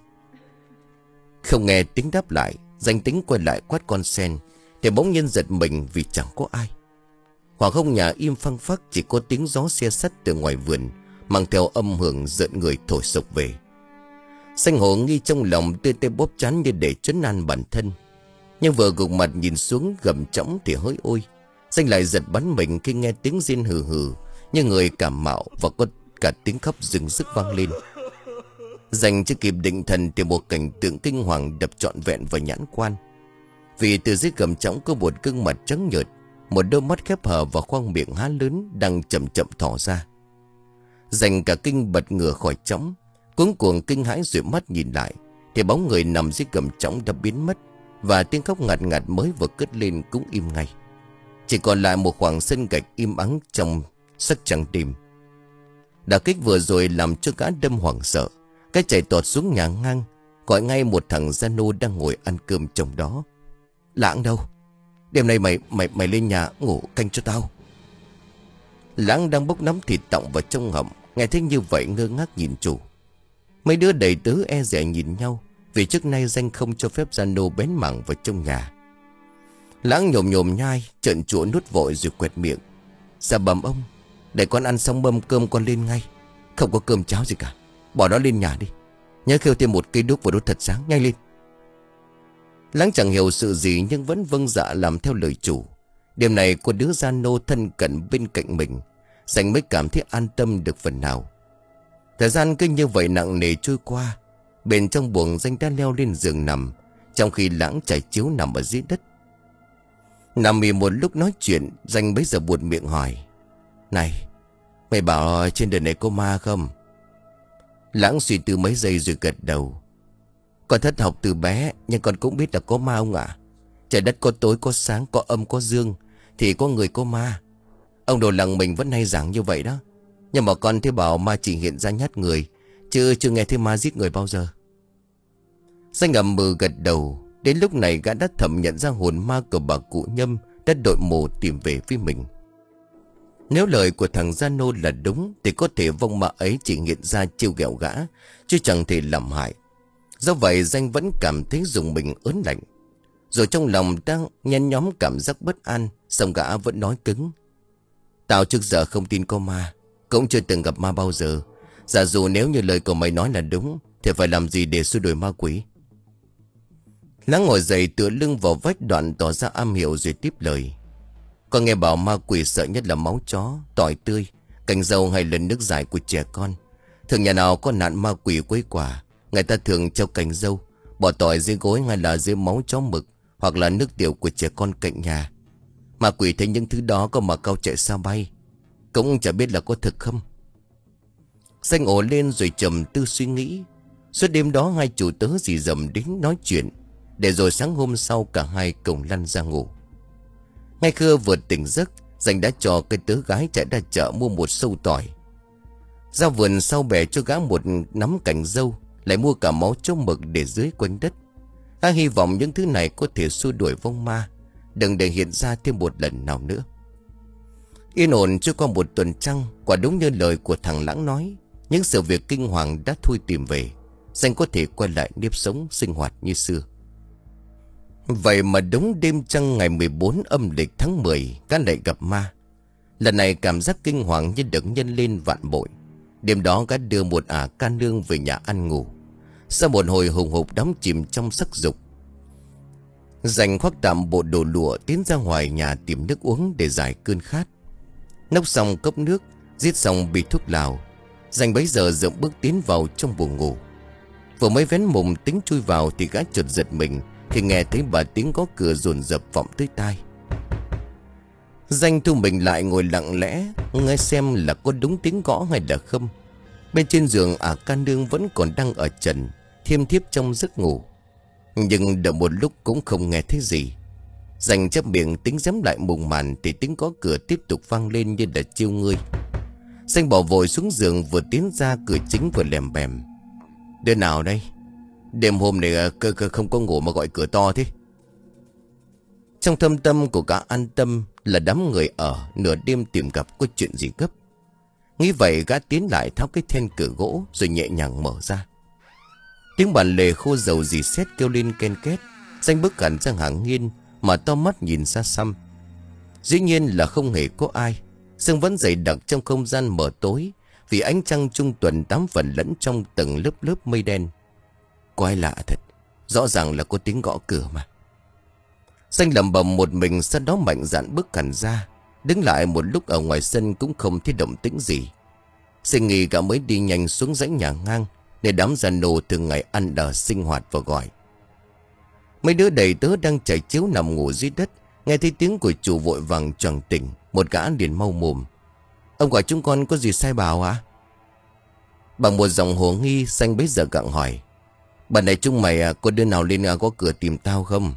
S1: Không nghe tiếng đáp lại, Danh tính quay lại quát con sen, thì bỗng nhiên giật mình vì chẳng có ai. Khoảng không nhà im phăng phắc, chỉ có tiếng gió xe sắt từ ngoài vườn mang theo âm hưởng rợn người thổi sộc về. Danh hồ nghi trong lòng, đưa tay bóp trán như để trấn an bản thân. Nhưng vừa gục mặt nhìn xuống gầm trõng thì hỡi ôi, Danh lại giật bắn mình khi nghe tiếng rên hừ hừ như người cảm mạo, và có cả tiếng khóc rừng rức vang lên. Danh chưa kịp định thần thì một cảnh tượng kinh hoàng đập trọn vẹn vào nhãn quan. Vì từ dưới gầm trõng có một gương mặt trắng nhợt, một đôi mắt khép hờ và khoang miệng há lớn đang chậm chậm thỏ ra. Danh cả kinh bật ngửa khỏi trõng, cuống cuồng kinh hãi dụi mắt nhìn lại, thì bóng người nằm dưới gầm trõng đã biến mất, và tiếng khóc ngặt ngặt mới vừa cất lên cũng im ngay. Chỉ còn lại một khoảng sân gạch im ắng trong sắc trắng đêm. Đả kích vừa rồi làm cho gã đâm hoảng sợ, cái chạy tọt xuống nhà ngang, gọi ngay một thằng gia nô đang ngồi ăn cơm trong đó: Lãng đâu? Đêm nay mày mày mày lên nhà ngủ canh cho tao. Lãng đang bốc nắm thịt tọng vào trong họng, nghe thấy như vậy ngơ ngác nhìn chủ. Mấy đứa đầy tớ e dè nhìn nhau, vì trước nay Danh không cho phép gia nô bén mảng vào trong nhà. Lãng nhồm nhồm nhai, trợn trụa nuốt vội rồi quẹt miệng: Dạ bẩm ông, để con ăn xong mâm cơm con lên ngay. Không có cơm cháo gì cả, bỏ nó lên nhà đi. Nhớ khêu thêm một cây đuốc vào đốt thật sáng, nhanh lên. Lãng chẳng hiểu sự gì nhưng vẫn vâng dạ làm theo lời chủ. Đêm này có đứa gia nô thân cận bên cạnh mình, Danh mới cảm thấy an tâm được phần nào. Thời gian cứ như vậy nặng nề trôi qua. Bên trong buồng Danh đã leo lên giường nằm, trong khi Lãng trải chiếu nằm ở dưới đất. Nằm mì một lúc nói chuyện, Danh bấy giờ buột miệng hỏi: Này, mày bảo trên đời này có ma không? Lãng suy tư mấy giây rồi gật đầu: Con thất học từ bé, nhưng con cũng biết là có ma ông ạ. Trời đất có tối có sáng, có âm có dương, thì có người có ma. Ông đồ lằng mình vẫn hay giảng như vậy đó. Nhưng mà con thấy bảo ma chỉ hiện ra nhát người, chứ chưa nghe thấy ma giết người bao giờ. Danh ngầm mừ gật đầu. Đến lúc này gã đã thẩm nhận ra hồn ma của bà cụ Nhâm đã đội mồ tìm về với mình. Nếu lời của thằng Gia Nô là đúng, thì có thể vong ma ấy chỉ hiện ra trêu ghẹo gã, chứ chẳng thể làm hại. Do vậy Danh vẫn cảm thấy dùng mình ớn lạnh. Rồi trong lòng đang nhen nhóm cảm giác bất an, song gã vẫn nói cứng: Tao trước giờ không tin có ma, cũng chưa từng gặp ma bao giờ. Giả dụ nếu như lời của mày nói là đúng, thì phải làm gì để xua đuổi ma quỷ? Lãng ngồi dậy tựa lưng vào vách, đoạn tỏ ra am hiểu rồi tiếp lời: Con nghe bảo ma quỷ sợ nhất là máu chó, tỏi tươi, cành dâu hay là nước giải của trẻ con. Thường nhà nào có nạn ma quỷ quấy quả, người ta thường treo cành dâu, bỏ tỏi dưới gối hay là dưới máu chó mực, hoặc là nước tiểu của trẻ con cạnh nhà. Ma quỷ thấy những thứ đó có mà cao chạy xa bay, cũng chả biết là có thực không. Xanh ổ lên rồi trầm tư suy nghĩ. Suốt đêm đó hai chủ tớ dì dầm đến nói chuyện, để rồi sáng hôm sau cả hai cùng lăn ra ngủ. Ngay khưa vừa tỉnh giấc, Dành đã cho cái tớ gái chạy ra chợ mua một sâu tỏi. Ra vườn sau bẻ cho gã một nắm cành dâu, lại mua cả máu chó mực để dưới quanh đất. Gã hy vọng những thứ này có thể xua đuổi vong ma, đừng để hiện ra thêm một lần nào nữa. Yên ổn chưa qua một tuần trăng, quả đúng như lời của thằng Lãng nói, những sự việc kinh hoàng đã thôi tìm về. Dành có thể quay lại nếp sống sinh hoạt như xưa. Vậy mà đúng đêm trăng ngày mười bốn âm lịch tháng mười, gã lại gặp ma. Lần này cảm giác kinh hoàng như được nhân lên vạn bội. Đêm đó gã đưa một ả ca nương về nhà ăn ngủ. Sau một hồi hùng hục đắm chìm trong sắc dục, Dành khoác tạm bộ đồ lụa tiến ra ngoài nhà tìm nước uống để giải cơn khát. Nốc xong cốc nước, giết xong bị thuốc lào, Dành bấy giờ dậm bước tiến vào trong buồng ngủ. Vừa mới vén mùng tính chui vào thì gã chợt giật mình khi nghe thấy bà tiếng gõ cửa dồn dập vọng tới tai. Dành thu mình lại ngồi lặng lẽ nghe xem là có đúng tiếng gõ hay là không. Bên trên giường ả ca nương vẫn còn đang ở trần, thiêm thiếp trong giấc ngủ. Nhưng đợi một lúc cũng không nghe thấy gì. Dành chép miệng tính dám lại mùng màn thì tiếng gõ cửa tiếp tục vang lên như là chiêu ngươi. Dành bỏ vội xuống giường, vừa tiến ra cửa chính vừa lèm bèm: "Đứa nào đây? Đêm hôm này cơ cơ không có ngủ mà gọi cửa to thế?" Trong thâm tâm của gã an tâm là đám người ở nửa đêm tìm gặp có chuyện gì gấp. Nghĩ vậy gã tiến lại tháo cái then cửa gỗ rồi nhẹ nhàng mở ra. Tiếng bàn lề khô dầu dì xét kêu lên ken két. Dành bước hẳn ra hàng hiên mà to mắt nhìn xa xăm. Dĩ nhiên là không hề có ai. Sương vẫn dày đặc trong không gian mờ tối, vì ánh trăng trung tuần tám phần lẫn trong từng lớp lớp mây đen. Quái lạ thật, rõ ràng là có tiếng gõ cửa mà. Xanh lẩm bẩm một mình, sau đó mạnh dạn bước hẳn ra. Đứng lại một lúc ở ngoài sân cũng không thấy động tĩnh gì. Sinh nghi gã mới đi nhanh xuống dãy nhà ngang, để đám già nô thường ngày ăn đờ sinh hoạt và gọi. Mấy đứa đầy tớ đang trải chiếu nằm ngủ dưới đất, nghe thấy tiếng của chủ vội vàng choàng tỉnh. Một gã liền mau mồm: "Ông gọi chúng con có gì sai bảo hả?" Bằng một giọng hồ nghi, Xanh bấy giờ gặng hỏi: "Bà này chúng mày à, có đứa nào lên à, có cửa tìm tao không?"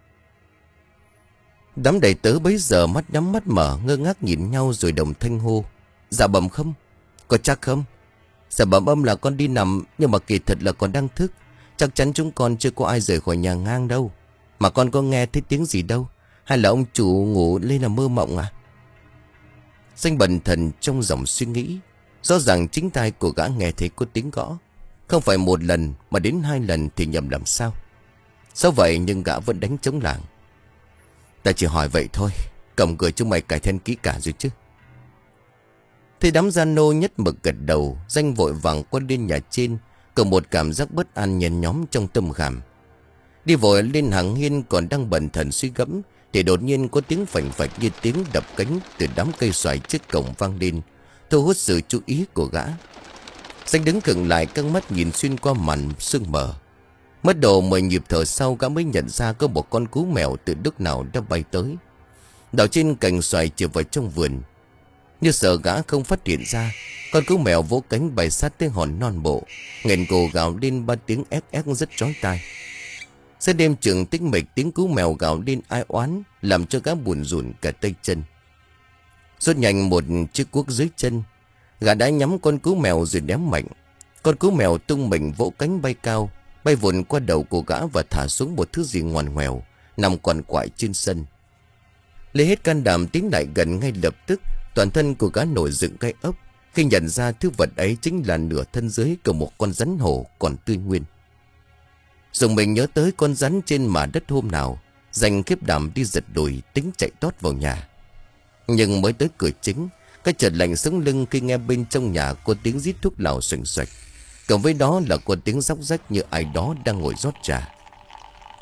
S1: Đám đầy tớ bấy giờ mắt nhắm mắt mở, ngơ ngác nhìn nhau rồi đồng thanh hô: "Dạ bẩm không." "Có chắc không?" "Dạ bẩm âm là con đi nằm, nhưng mà kỳ thật là con đang thức. Chắc chắn chúng con chưa có ai rời khỏi nhà ngang đâu. Mà con có nghe thấy tiếng gì đâu. Hay là ông chủ ngủ lên là mơ mộng à?" Xanh bần thần trong dòng suy nghĩ. Rõ ràng chính tai của gã nghe thấy có tiếng gõ. Không phải một lần mà đến hai lần thì nhầm làm sao. Sao vậy nhưng gã vẫn đánh trống lảng: "Ta chỉ hỏi vậy thôi. Cổng cửa chúng mày cài then kỹ cả rồi chứ?" Thì đám gian nô nhất mực gật đầu. Danh vội vàng qua lên nhà trên, cầm một cảm giác bất an nhen nhóm trong tâm khảm. Đi vội lên hàng hiên còn đang bần thần suy gẫm thì đột nhiên có tiếng phành phạch như tiếng đập cánh từ đám cây xoài trước cổng vang lên, thu hút sự chú ý của gã. Danh đứng khựng lại, căng mắt nhìn xuyên qua màn sương mờ. Mất độ mười nhịp thở sau, gã mới nhận ra có một con cú mèo từ lúc nào đã bay tới, đậu trên cành xoài trở vào trong vườn. Như sợ gã không phát hiện ra, con cú mèo vỗ cánh bay sát tới hòn non bộ, nghẹn cổ gào lên ba tiếng ép ép rất chói tai. Giữa đêm trường tĩnh mịch, tiếng cú mèo gào lên ai oán làm cho gã buồn rùn cả tay chân. Rút nhanh một chiếc cuốc dưới chân, gã đã nhắm con cú mèo rồi ném mạnh. Con cú mèo tung mình vỗ cánh bay cao, bay vụn qua đầu của gã và thả xuống một thứ gì ngoằn ngoèo nằm quằn quại trên sân. Lấy hết can đảm tiến lại gần, ngay lập tức toàn thân của gã nổi dựng gai ốc khi nhận ra thứ vật ấy chính là nửa thân dưới của một con rắn hổ còn tươi nguyên. Dùng mình nhớ tới con rắn trên mả đất hôm nào, Danh khiếp đảm đi giật đùi tính chạy tót vào nhà. Nhưng mới tới cửa chính, cái chợt lạnh sống lưng khi nghe bên trong nhà có tiếng rít thuốc lào xoành xoạch, cộng với đó là có tiếng róc rách như ai đó đang ngồi rót trà.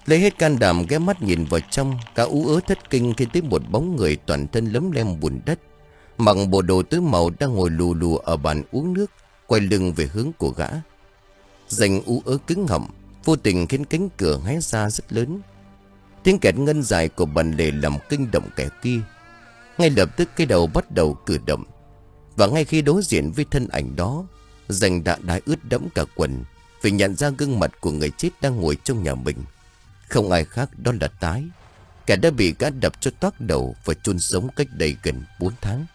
S1: Lấy hết can đảm ghé mắt nhìn vào trong, cả ú ớ thất kinh khi thấy một bóng người toàn thân lấm lem bùn đất, mặc bộ đồ tối màu đang ngồi lù lù ở bàn uống nước, quay lưng về hướng của gã. Danh ú ớ cứng họng, vô tình khiến cánh cửa hé ra rất lớn. Tiếng kẹt ngân dài của bàn lề làm kinh động kẻ kia. Ngay lập tức cái đầu bắt đầu cử động. Và ngay khi đối diện với thân ảnh đó, Danh đã đái ướt đẫm cả quần vì nhận ra gương mặt của người chết đang ngồi trong nhà mình. Không ai khác đó là Tái, kẻ đã bị gã đập cho toác đầu và chôn sống cách đây gần bốn tháng.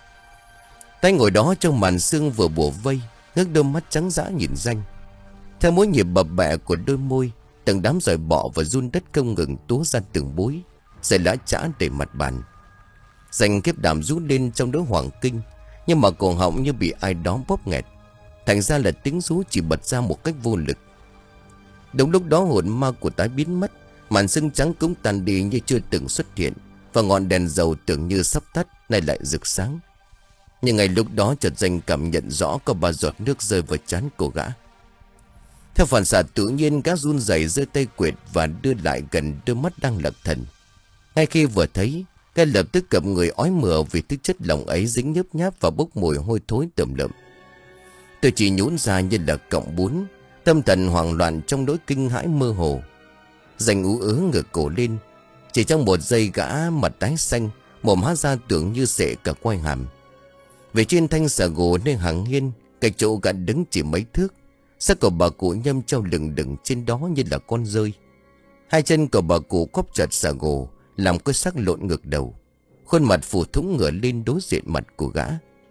S1: Tái ngồi đó trong màn sương vừa bủa vây, ngước đôi mắt trắng dã nhìn Danh. Theo mỗi nhịp bập bẹ của đôi môi, từng đám giỏi bọ và run đất không ngừng túa ra từng bối, rồi lá chã đầy mặt bàn. Danh kiếp đảm rú lên trong nỗi hoảng kinh, nhưng mà cổ họng như bị ai đó bóp nghẹt, thành ra là tiếng rú chỉ bật ra một cách vô lực. Đúng lúc đó hồn ma của Tái biến mất, màn sương trắng cũng tan đi như chưa từng xuất hiện, và ngọn đèn dầu tưởng như sắp tắt nay lại rực sáng. Nhưng ngay lúc đó chợt Danh cảm nhận rõ có ba giọt nước rơi vào trán của gã. Theo phản xạ tự nhiên, gã run rẩy giơ tay quệt và đưa lại gần đôi mắt đang lật thần. Ngay khi vừa thấy, gã lập tức cầm người ói mửa vì thứ chất lỏng ấy dính nhớp nháp và bốc mùi hôi thối tởm lợm. Tôi chỉ nhũn ra như là cọng bún, tâm thần hoảng loạn trong nỗi kinh hãi mơ hồ. Danh ú ớ ngửa cổ lên, chỉ trong một giây gã mặt tái xanh, mồm há ra tưởng như sệ cả quai hàm. Về trên thanh xà gồ nơi hàng hiên, cách chỗ gã đứng chỉ mấy thước, xác của bà cụ Nhâm treo lừng lừng trên đó như là con rơi. Hai chân của bà cụ quắp chặt xà gồ, làm cái xác lộn ngược đầu, khuôn mặt phù thủng ngửa lên đối diện mặt của gã.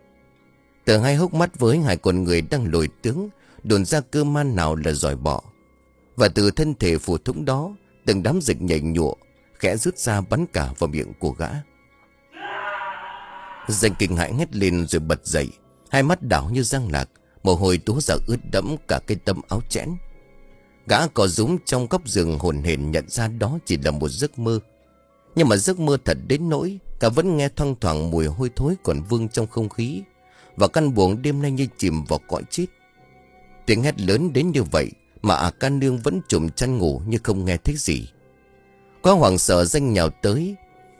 S1: Từ hai hốc mắt với hai con người đang lồi tướng đồn ra cơ man nào là giỏi bọ. Và từ thân thể phù thủng đó, từng đám dịch nhảy nhụa khẽ rút ra bắn cả vào miệng của gã. Danh kinh hãi hét lên rồi bật dậy, hai mắt đảo như răng lạc, mồ hôi túa ra ướt đẫm cả cái tấm áo chẽn. Gã có rúm trong góc giường hồn hển nhận ra đó chỉ là một giấc mơ. Nhưng mà giấc mơ thật đến nỗi cả vẫn nghe thoang thoảng mùi hôi thối còn vương trong không khí, và căn buồng đêm nay như chìm vào cõi chết. Tiếng hét lớn đến như vậy mà à ca nương vẫn trùm chăn ngủ như không nghe thấy gì. Quá hoảng sợ, Danh nhào tới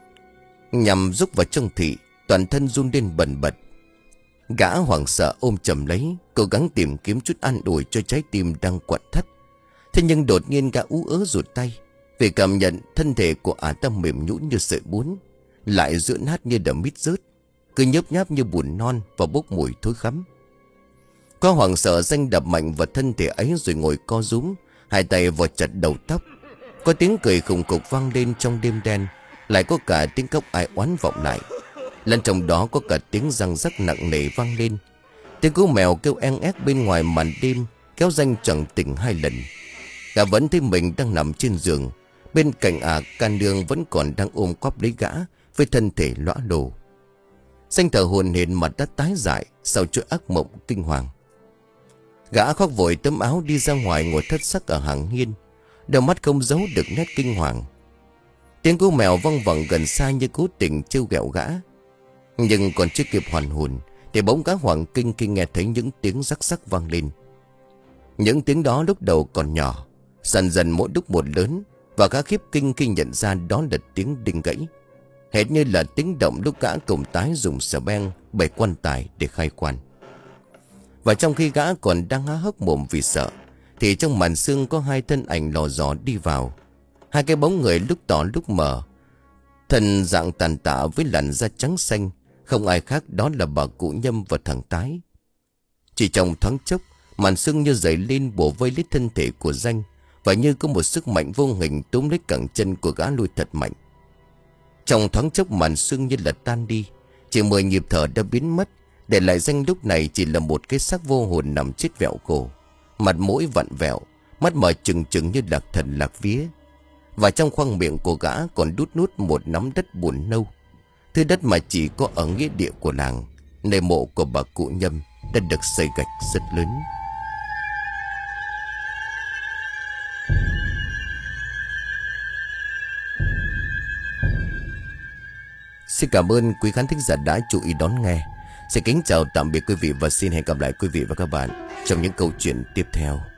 S1: nhằm rúc vào trong thị, toàn thân run lên bần bật. Gã hoảng sợ ôm chầm lấy, cố gắng tìm kiếm chút an ủi cho trái tim đang quặn thắt. Thế nhưng đột nhiên gã ú ớ rụt tay, vì cảm nhận thân thể của ả ta mềm nhũn như sợi bún, lại rưỡn nát như đầm mít rớt, cứ nhớp nháp như bùn non và bốc mùi thối khắm. Có hoảng sợ, Danh đập mạnh vào thân thể ấy rồi ngồi co rúm, hai tay vò chặt đầu tóc. Có tiếng cười khùng khục vang lên trong đêm đen, lại có cả tiếng khóc ai oán vọng lại. Lần trong đó có cả tiếng răng rắc nặng nề vang lên. Tiếng cú mèo kêu en ép bên ngoài màn đêm kéo Danh chẳng tỉnh hai lần. Gã vẫn thấy mình đang nằm trên giường, bên cạnh ả ca nương vẫn còn đang ôm quắp lấy gã với thân thể lõa lồ. Danh thở hổn hển, mặt đã tái dại sau chuỗi ác mộng kinh hoàng. Gã khoác vội tấm áo đi ra ngoài ngồi thất sắc ở hàng hiên, đôi mắt không giấu được nét kinh hoàng. Tiếng cú mèo văng vẳng gần xa như cố tình trêu ghẹo gã. Nhưng còn chưa kịp hoàn hồn thì bỗng gã hoảng kinh khi nghe thấy những tiếng rắc rắc vang lên. Những tiếng đó lúc đầu còn nhỏ, dần dần mỗi lúc một lớn, và gã khiếp kinh khi nhận ra đó là tiếng đinh gãy, hệt như là tiếng động lúc gã cùng Tái dùng xà beng bày quan tài để khai quan. Và trong khi gã còn đang há hốc mồm vì sợ, thì trong màn sương có hai thân ảnh lò dò đi vào. Hai cái bóng người lúc tỏ lúc mờ, thân dạng tàn tạ với làn da trắng xanh, không ai khác đó là bà cụ Nhâm và thằng Tái. Chỉ trong thoáng chốc, màn sương như dậy lên bổ vây lấy thân thể của Danh, và như có một sức mạnh vô hình túm lấy cẳng chân của gã lùi thật mạnh. Trong thoáng chốc màn sương như là tan đi, chỉ mười nhịp thở đã biến mất, để lại Danh lúc này chỉ là một cái xác vô hồn nằm chết vẹo cổ, mặt mũi vặn vẹo, mắt mở trừng trừng như lạc thần lạc vía. Và trong khoang miệng của gã còn đút nút một nắm đất bùn nâu, thứ đất mà chỉ có ở nghĩa địa của làng, nơi mộ của bà cụ Nhâm đã được xây gạch rất lớn. Xin cảm ơn quý khán thính giả đã chú ý đón nghe. Xin kính chào tạm biệt quý vị và xin hẹn gặp lại quý vị và các bạn trong những câu chuyện tiếp theo.